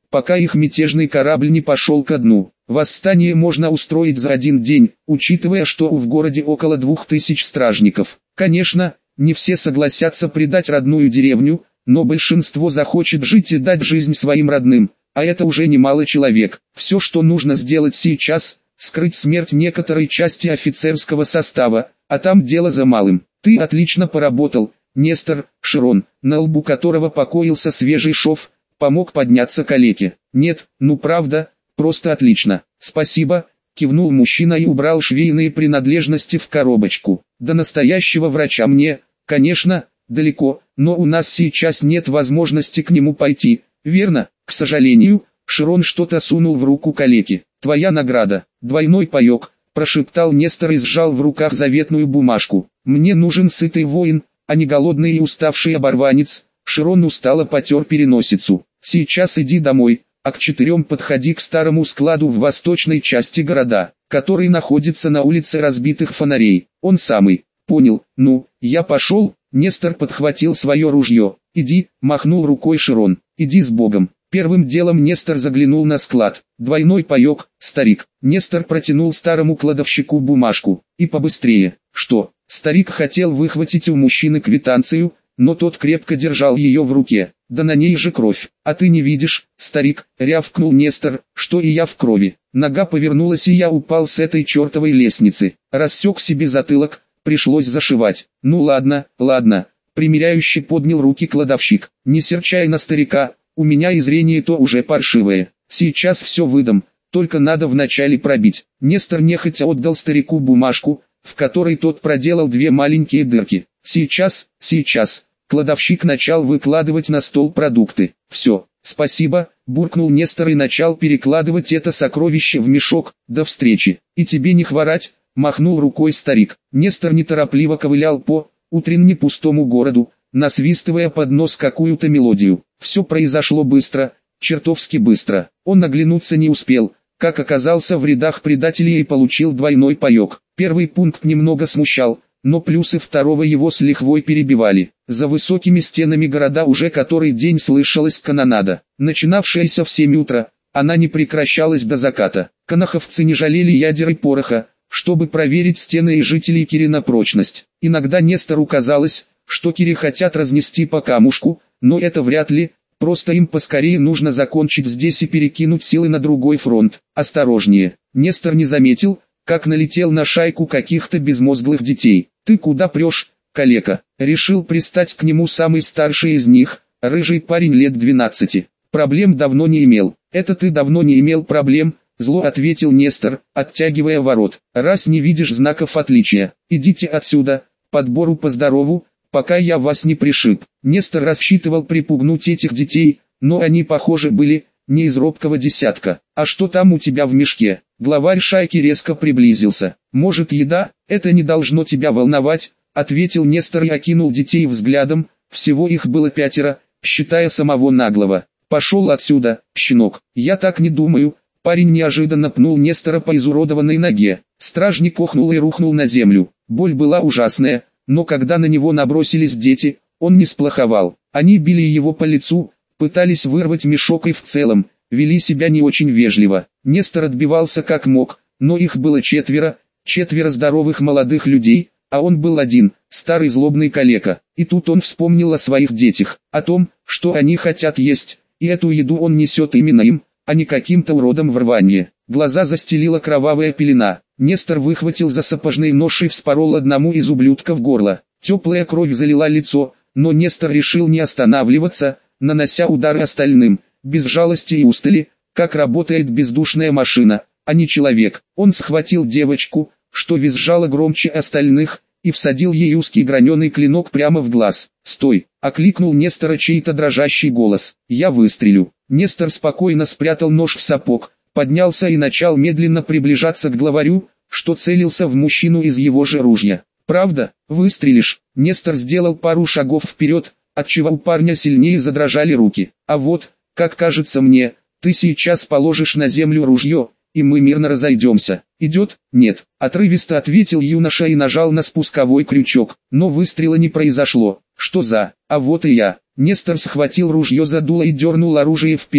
[SPEAKER 1] пока их мятежный корабль не пошел ко дну. Восстание можно устроить за один день, учитывая, что в городе около двух тысяч стражников. Конечно, не все согласятся предать родную деревню, но большинство захочет жить и дать жизнь своим родным, а это уже немало человек. Все, что нужно сделать сейчас, скрыть смерть некоторой части офицерского состава, а там дело за малым. Ты отлично поработал, Нестор. Широн, на лбу которого покоился свежий шов, помог подняться калеке. Нет, ну правда, просто отлично. Спасибо, кивнул мужчина и убрал швейные принадлежности в коробочку. До настоящего врача мне, конечно, далеко, но у нас сейчас нет возможности к нему пойти, верно? К сожалению, Широн что-то сунул в руку калеке. Твоя награда, двойной паёк, прошептал Нестор и сжал в руках заветную бумажку. Мне нужен сытый воин, а не голодный и уставший оборванец. Широн устало потер переносицу. Сейчас иди домой, а к четырем подходи к старому складу в восточной части города, который находится на улице разбитых фонарей. Он самый. Понял, ну, я пошел. Нестор подхватил свое ружье. Иди, махнул рукой Широн. Иди с Богом. Первым делом Нестор заглянул на склад. Двойной паёк, старик. Нестор протянул старому кладовщику бумажку. И побыстрее. Что? Старик хотел выхватить у мужчины квитанцию, но тот крепко держал ее в руке. Да на ней же кровь. А ты не видишь, старик, рявкнул Нестор, что и я в крови. Нога повернулась и я упал с этой чертовой лестницы. Рассек себе затылок, пришлось зашивать. Ну ладно, ладно. Примиряюще поднял руки кладовщик. Не серчай на старика, у меня и зрение то уже паршивое. Сейчас все выдам, только надо вначале пробить. Нестор нехотя отдал старику бумажку, в которой тот проделал две маленькие дырки. Сейчас, сейчас. Кладовщик начал выкладывать на стол продукты. Все, спасибо, буркнул Нестор и начал перекладывать это сокровище в мешок. До встречи. И тебе не хворать, махнул рукой старик. Нестор неторопливо ковылял по утренне пустому городу, насвистывая под нос какую-то мелодию. Все произошло быстро, чертовски быстро. Он оглянуться не успел, как оказался в рядах предателей и получил двойной паёк. Первый пункт немного смущал, но плюсы второго его с лихвой перебивали. За высокими стенами города уже который день слышалась канонада, начинавшаяся в семь утра, она не прекращалась до заката. Канаховцы не жалели ядер и пороха, чтобы проверить стены и жителей Кири на прочность. Иногда Нестору казалось, что Кири хотят разнести по камушку, но это вряд ли, просто им поскорее нужно закончить здесь и перекинуть силы на другой фронт. Осторожнее. Нестор не заметил, как налетел на шайку каких-то безмозглых детей. «Ты куда прешь, калека?» Решил пристать к нему самый старший из них, рыжий парень лет двенадцати. «Проблем давно не имел». «Это ты давно не имел проблем», зло ответил Нестор, оттягивая ворот. «Раз не видишь знаков отличия, идите отсюда, подбору по здорову, пока я вас не пришиб». Нестор рассчитывал припугнуть этих детей, но они, похоже, были не из робкого десятка. «А что там у тебя в мешке?» Главарь шайки резко приблизился. «Может, еда? Это не должно тебя волновать», ответил Нестор и окинул детей взглядом. Всего их было пятеро, считая самого наглого. «Пошел отсюда, щенок». «Я так не думаю». Парень неожиданно пнул Нестора по изуродованной ноге. Стражник охнул и рухнул на землю. Боль была ужасная, но когда на него набросились дети, он не сплоховал. Они били его по лицу, пытались вырвать мешок и в целом вели себя не очень вежливо. Нестор отбивался как мог, но их было четверо, четверо здоровых молодых людей, а он был один, старый злобный калека. И тут он вспомнил о своих детях, о том, что они хотят есть, и эту еду он несет именно им, а не каким-то уродом в рванье. Глаза застелила кровавая пелена. Нестор выхватил за сапожный нож и вспорол одному из ублюдков горло. Теплая кровь залила лицо, но Нестор решил не останавливаться, нанося удары остальным, без жалости и устали, как работает бездушная машина, а не человек. Он схватил девочку, что визжала громче остальных, и всадил ей узкий граненый клинок прямо в глаз. «Стой!» — окликнул Нестора чей-то дрожащий голос. «Я выстрелю». Нестор спокойно спрятал нож в сапог, поднялся и начал медленно приближаться к главарю, что целился в мужчину из его же ружья. «Правда, выстрелишь?» Нестор сделал пару шагов вперед, отчего у парня сильнее задрожали руки. «А вот, как кажется мне, ты сейчас положишь на землю ружье, и мы мирно разойдемся. Идет?» «Нет», — отрывисто ответил юноша и нажал на спусковой крючок, но выстрела не произошло. «Что за? А вот и я». Нестор схватил ружье за дуло и дернул оружие вперед,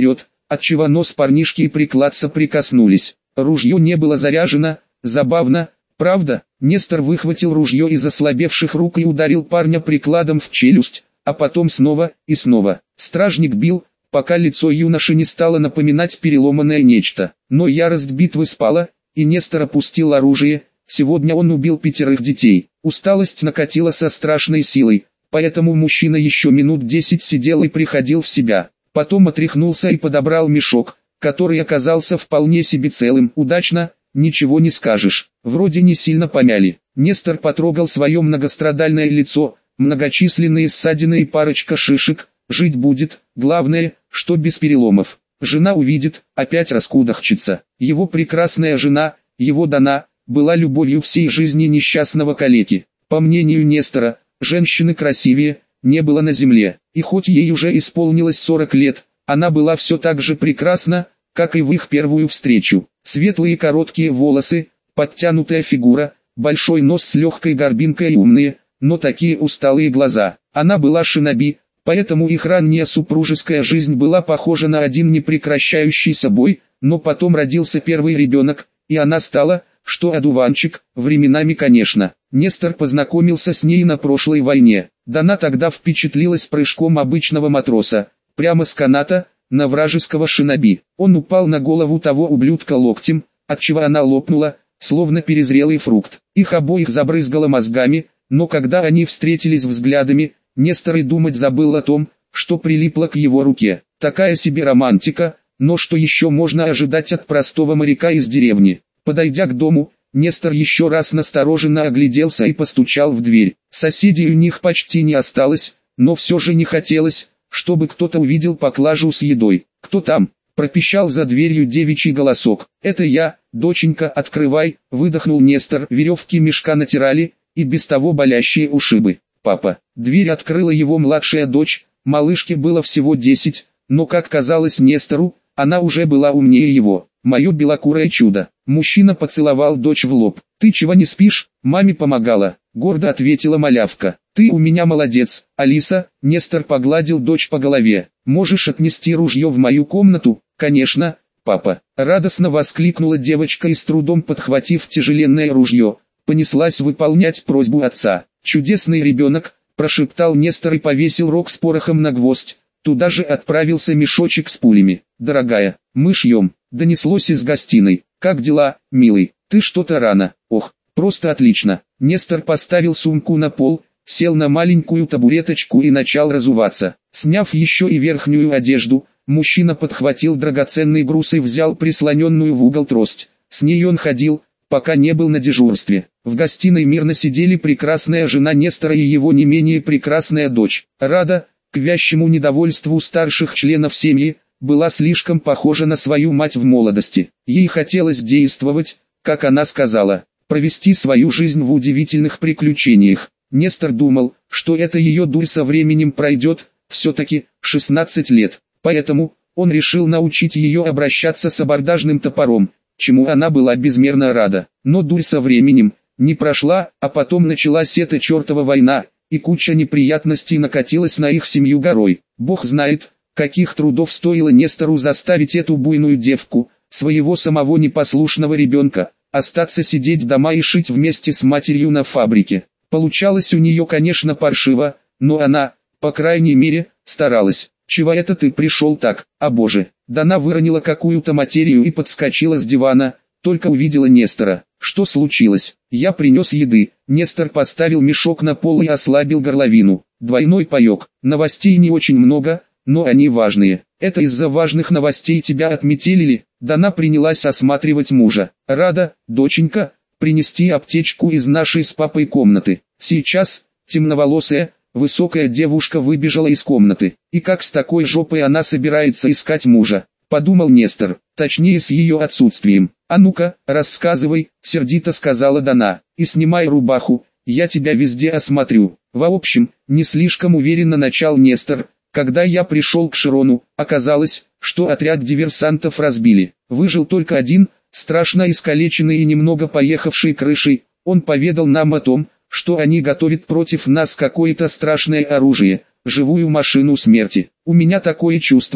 [SPEAKER 1] отчего нос парнишки и приклад соприкоснулись. Ружье не было заряжено, забавно, правда? Нестор выхватил ружье из ослабевших рук и ударил парня прикладом в челюсть, а потом снова и снова. Стражник бил, пока лицо юноши не стало напоминать переломанное нечто. Но ярость битвы спала, и Нестор опустил оружие. Сегодня он убил пятерых детей. Усталость накатила со страшной силой, поэтому мужчина еще минут десять сидел и приходил в себя. Потом отряхнулся и подобрал мешок, который оказался вполне себе целым. Удачно, ничего не скажешь. Вроде не сильно помяли. Нестор потрогал свое многострадальное лицо, многочисленные ссадины и парочка шишек. Жить будет, главное, что без переломов. Жена увидит, опять раскудахчется. Его прекрасная жена, его Дана, была любовью всей жизни несчастного калеки. По мнению Нестора, женщины красивее не было на земле. И хоть ей уже исполнилось сорок лет, она была все так же прекрасна, как и в их первую встречу. Светлые короткие волосы, подтянутая фигура, большой нос с легкой горбинкой и умные, но такие усталые глаза. Она была шиноби, поэтому их ранняя супружеская жизнь была похожа на один непрекращающийся бой, но потом родился первый ребенок, и она стала, что одуванчик, временами конечно. Нестор познакомился с ней на прошлой войне. Дана тогда впечатлилась прыжком обычного матроса, прямо с каната, на вражеского шиноби. Он упал на голову того ублюдка локтем, отчего она лопнула, словно перезрелый фрукт. Их обоих забрызгало мозгами, но когда они встретились взглядами, Нестор и думать забыл о том, что прилипло к его руке. Такая себе романтика, но что еще можно ожидать от простого моряка из деревни? Подойдя к дому, Нестор еще раз настороженно огляделся и постучал в дверь. Соседей у них почти не осталось, но все же не хотелось, чтобы кто-то увидел поклажу с едой. «Кто там?» – пропищал за дверью девичий голосок. «Это я, доченька, открывай», – выдохнул Нестор. Веревки мешка натирали, и без того болящие ушибы. «Папа». Дверь открыла его младшая дочь, малышке было всего десять, но, как казалось Нестору, она уже была умнее его. «Мое белокурое чудо». Мужчина поцеловал дочь в лоб. «Ты чего не спишь?» «Маме помогала», — гордо ответила малявка. «Ты у меня молодец, Алиса», — Нестор погладил дочь по голове. «Можешь отнести ружье в мою комнату?» «Конечно, папа», — радостно воскликнула девочка и с трудом подхватив тяжеленное ружье, понеслась выполнять просьбу отца. «Чудесный ребенок», — прошептал Нестор и повесил рог с порохом на гвоздь. Туда же отправился мешочек с пулями. «Дорогая, мы шьем», — донеслось из гостиной. «Как дела, милый? Ты что-то рано». «Ох, просто отлично». Нестор поставил сумку на пол, сел на маленькую табуреточку и начал разуваться. Сняв еще и верхнюю одежду, мужчина подхватил драгоценный груз и взял прислоненную в угол трость. С ней он ходил, пока не был на дежурстве. В гостиной мирно сидели прекрасная жена Нестора и его не менее прекрасная дочь. Рада, к вящему недовольству старших членов семьи, была слишком похожа на свою мать в молодости. Ей хотелось действовать, как она сказала, провести свою жизнь в удивительных приключениях. Нестор думал, что эта ее дурь со временем пройдет, все-таки шестнадцать лет. Поэтому он решил научить ее обращаться с абордажным топором, чему она была безмерно рада. Но дурь со временем не прошла, а потом началась эта чертова война, и куча неприятностей накатилась на их семью горой. Бог знает, каких трудов стоило Нестору заставить эту буйную девку, своего самого непослушного ребенка, остаться сидеть дома и шить вместе с матерью на фабрике. Получалось у нее, конечно, паршиво, но она, по крайней мере, старалась. «Чего это ты пришел так, а боже?» Дана выронила какую-то материю и подскочила с дивана, только увидела Нестора. «Что случилось?» «Я принес еды». Нестор поставил мешок на пол и ослабил горловину. «Двойной паек. Новостей не очень много, но они важные». «Это из-за важных новостей тебя отметелили?» Дана принялась осматривать мужа. «Рада, доченька, принести аптечку из нашей с папой комнаты». Сейчас, темноволосая, высокая девушка выбежала из комнаты. И как с такой жопой она собирается искать мужа? Подумал Нестор, точнее с ее отсутствием. «А ну-ка, рассказывай», — сердито сказала Дана, — «и снимай рубаху, я тебя везде осмотрю». В общем, не слишком уверенно начал Нестор. «Когда я пришел к Широну, оказалось, что отряд диверсантов разбили. Выжил только один, страшно искалеченный и немного поехавший крышей. Он поведал нам о том, что они готовят против нас какое-то страшное оружие, живую машину смерти. У меня такое чувство,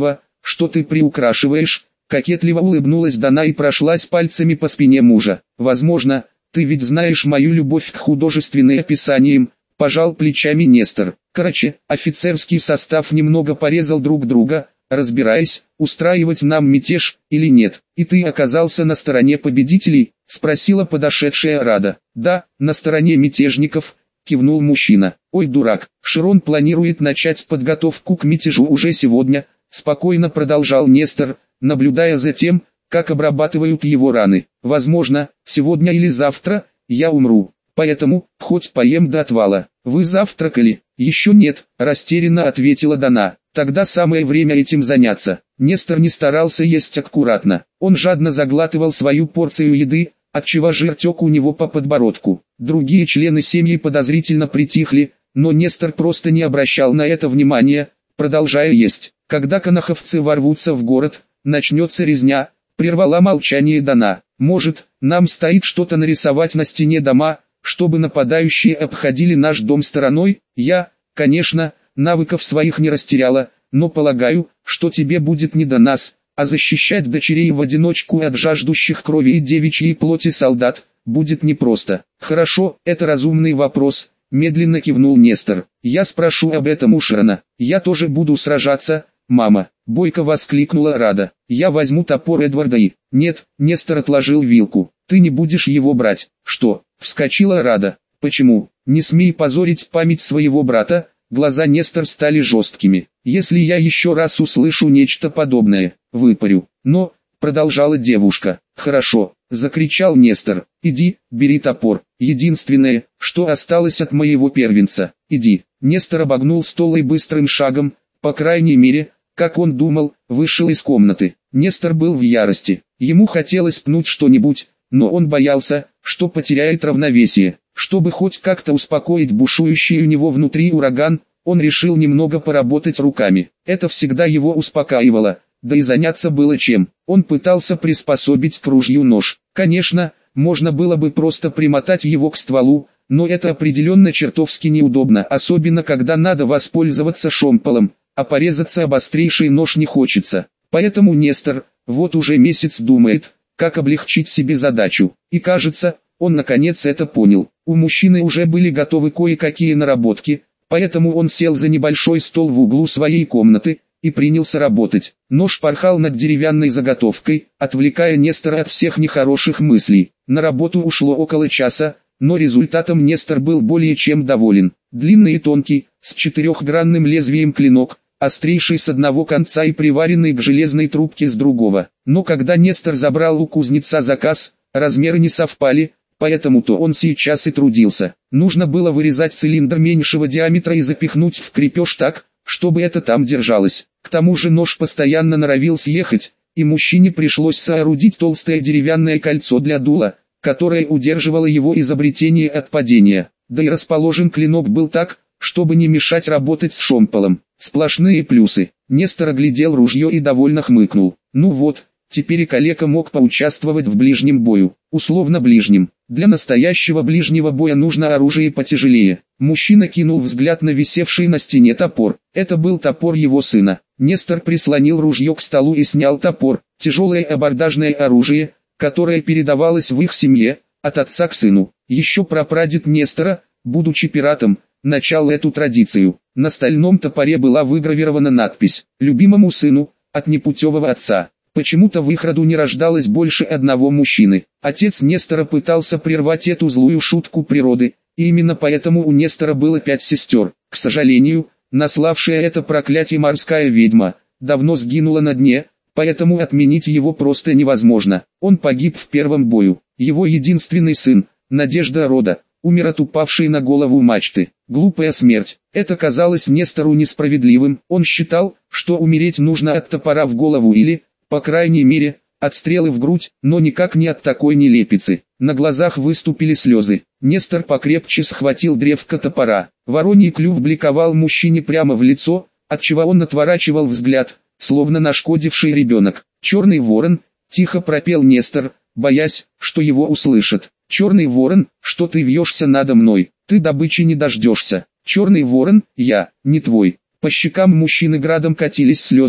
[SPEAKER 1] что ты приукрашиваешь», — кокетливо улыбнулась Дана и прошлась пальцами по спине мужа. «Возможно, ты ведь знаешь мою любовь к художественным описаниям», — пожал плечами Нестор. Короче, офицерский состав немного порезал друг друга, разбираясь, устраивать нам мятеж или нет. «И ты оказался на стороне победителей?» — спросила подошедшая Рада. «Да, на стороне мятежников», — кивнул мужчина. «Ой, дурак, Широн планирует начать подготовку к мятежу уже сегодня», — спокойно продолжал Нестор, наблюдая за тем, как обрабатывают его раны. «Возможно, сегодня или завтра я умру, поэтому, хоть поем до отвала». «Вы завтракали?» «Еще нет», — растерянно ответила Дана. «Тогда самое время этим заняться». Нестор не старался есть аккуратно. Он жадно заглатывал свою порцию еды, отчего жир тек у него по подбородку. Другие члены семьи подозрительно притихли, но Нестор просто не обращал на это внимания, продолжая есть. «Когда канаховцы ворвутся в город, начнется резня», — прервала молчание Дана. «Может, нам стоит что-то нарисовать на стене дома, чтобы нападающие обходили наш дом стороной? Я, конечно, навыков своих не растеряла, но полагаю, что тебе будет не до нас, а защищать дочерей в одиночку от жаждущих крови и девичьей плоти солдат будет непросто». «Хорошо, это разумный вопрос», — медленно кивнул Нестор. «Я спрошу об этом у Широна. Я тоже буду сражаться, мама», — бойко воскликнула Рада. «Я возьму топор Эдварда и...» «Нет», — Нестор отложил вилку. «Ты не будешь его брать». «Что?» — вскочила Рада. «Почему? Не смей позорить память своего брата». Глаза Нестор стали жесткими. «Если я еще раз услышу нечто подобное, выпарю». «Но», — продолжала девушка. «Хорошо», — закричал Нестор. «Иди, бери топор. Единственное, что осталось от моего первенца. Иди». Нестор обогнул стол и быстрым шагом, по крайней мере, как он думал, вышел из комнаты. Нестор был в ярости. Ему хотелось пнуть что-нибудь, но он боялся, что потеряет равновесие. Чтобы хоть как-то успокоить бушующий у него внутри ураган, он решил немного поработать руками. Это всегда его успокаивало, да и заняться было чем. Он пытался приспособить к ружью нож. Конечно, можно было бы просто примотать его к стволу, но это определенно чертовски неудобно, особенно когда надо воспользоваться шомполом, а порезаться об острейший нож не хочется. Поэтому Нестор, вот уже месяц думает, как облегчить себе задачу. И кажется, он наконец это понял. У мужчины уже были готовы кое-какие наработки, поэтому он сел за небольшой стол в углу своей комнаты и принялся работать. Нож порхал над деревянной заготовкой, отвлекая Нестора от всех нехороших мыслей. На работу ушло около часа, но результатом Нестор был более чем доволен. Длинный и тонкий, с четырехгранным лезвием клинок, острейший с одного конца и приваренный к железной трубке с другого. Но когда Нестор забрал у кузнеца заказ, размеры не совпали, поэтому-то он сейчас и трудился. Нужно было вырезать цилиндр меньшего диаметра и запихнуть в крепеж так, чтобы это там держалось. К тому же нож постоянно норовил съехать, и мужчине пришлось соорудить толстое деревянное кольцо для дула, которое удерживало его изобретение от падения. Да и расположен клинок был так, чтобы не мешать работать с шомполом. Сплошные плюсы. Нестор оглядел ружье и довольно хмыкнул. Ну вот, теперь и калека мог поучаствовать в ближнем бою. Условно ближнем. Для настоящего ближнего боя нужно оружие потяжелее. Мужчина кинул взгляд на висевший на стене топор. Это был топор его сына. Нестор прислонил ружье к столу и снял топор. Тяжелое абордажное оружие, которое передавалось в их семье, от отца к сыну. Еще прапрадед Нестора, будучи пиратом, начал эту традицию. На стальном топоре была выгравирована надпись «Любимому сыну, от непутевого отца». Почему-то в их роду не рождалось больше одного мужчины. Отец Нестора пытался прервать эту злую шутку природы, и именно поэтому у Нестора было пять сестер. К сожалению, наславшая это проклятие морская ведьма, давно сгинула на дне, поэтому отменить его просто невозможно. Он погиб в первом бою. Его единственный сын, надежда рода, умер от упавшей на голову мачты. Глупая смерть. Это казалось Нестору несправедливым. Он считал, что умереть нужно от топора в голову или, по крайней мере, от стрелы в грудь, но никак не от такой нелепицы. На глазах выступили слезы. Нестор покрепче схватил древко топора. Вороний клюв бликовал мужчине прямо в лицо, отчего он отворачивал взгляд, словно нашкодивший ребенок. «Черный ворон», — тихо пропел Нестор, боясь, что его услышат. «Черный ворон, что ты вьешься надо мной? Ты добычи не дождешься. Черный ворон, я, не твой». По щекам мужчины градом катились слезы,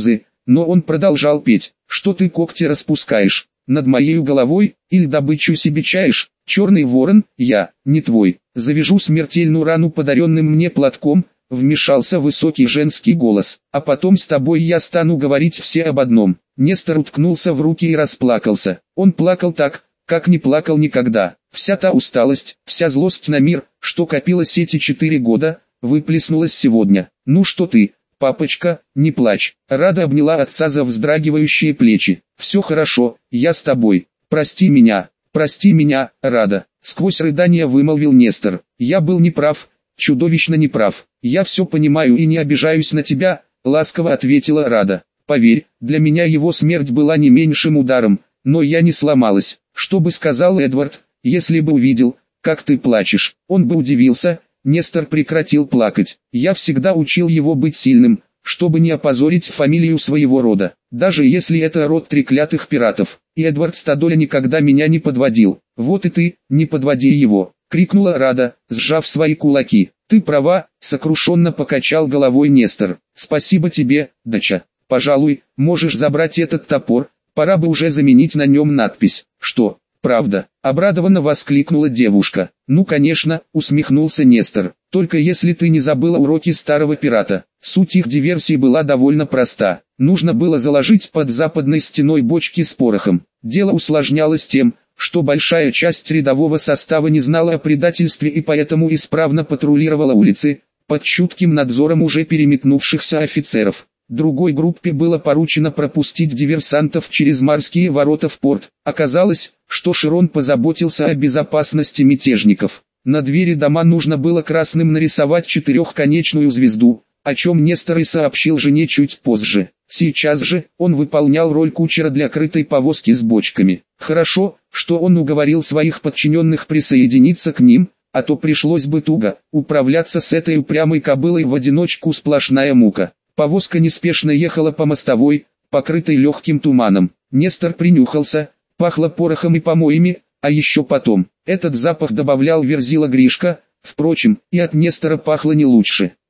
[SPEAKER 1] но он продолжал петь. «Что ты когти распускаешь? Над моею головой, или добычу себе чаешь? Черный ворон, я, не твой, завяжу смертельную рану подаренным мне платком», вмешался высокий женский голос. «А потом с тобой я стану говорить все об одном». Нестор уткнулся в руки и расплакался. Он плакал так, как не плакал никогда. Вся та усталость, вся злость на мир, что копилась эти четыре года, выплеснулась сегодня. «Ну что ты, папочка, не плачь». Рада обняла отца за вздрагивающие плечи. «Все хорошо, я с тобой. Прости меня, прости меня, Рада», сквозь рыдания вымолвил Нестор. «Я был неправ, чудовищно неправ. Я все понимаю и не обижаюсь на тебя», ласково ответила Рада. «Поверь, для меня его смерть была не меньшим ударом, но я не сломалась. Что бы сказал Эдвард, если бы увидел, как ты плачешь? Он бы удивился». Нестор прекратил плакать. «Я всегда учил его быть сильным, чтобы не опозорить фамилию своего рода, даже если это род треклятых пиратов. И Эдвард Стадоля никогда меня не подводил. Вот и ты, не подводи его», крикнула Рада, сжав свои кулаки. «Ты права», сокрушенно покачал головой Нестор. «Спасибо тебе, доча. Пожалуй, можешь забрать этот топор, пора бы уже заменить на нем надпись». «Что, правда?» — обрадованно воскликнула девушка. «Ну конечно», — усмехнулся Нестор, — «только если ты не забыла уроки старого пирата». Суть их диверсии была довольно проста. Нужно было заложить под западной стеной бочки с порохом. Дело усложнялось тем, что большая часть рядового состава не знала о предательстве и поэтому исправно патрулировала улицы, под чутким надзором уже переметнувшихся офицеров. Другой группе было поручено пропустить диверсантов через морские ворота в порт. Оказалось, что Широн позаботился о безопасности мятежников. На двери дома нужно было красным нарисовать четырехконечную звезду, о чем Нестор и сообщил жене чуть позже. Сейчас же он выполнял роль кучера для крытой повозки с бочками. Хорошо, что он уговорил своих подчиненных присоединиться к ним, а то пришлось бы туго. Управляться с этой упрямой кобылой в одиночку сплошная мука. Повозка неспешно ехала по мостовой, покрытой легким туманом. Нестор принюхался, пахло порохом и помоями, а еще потом. Этот запах добавлял Верзила Гришка, впрочем, и от Нестора пахло не лучше.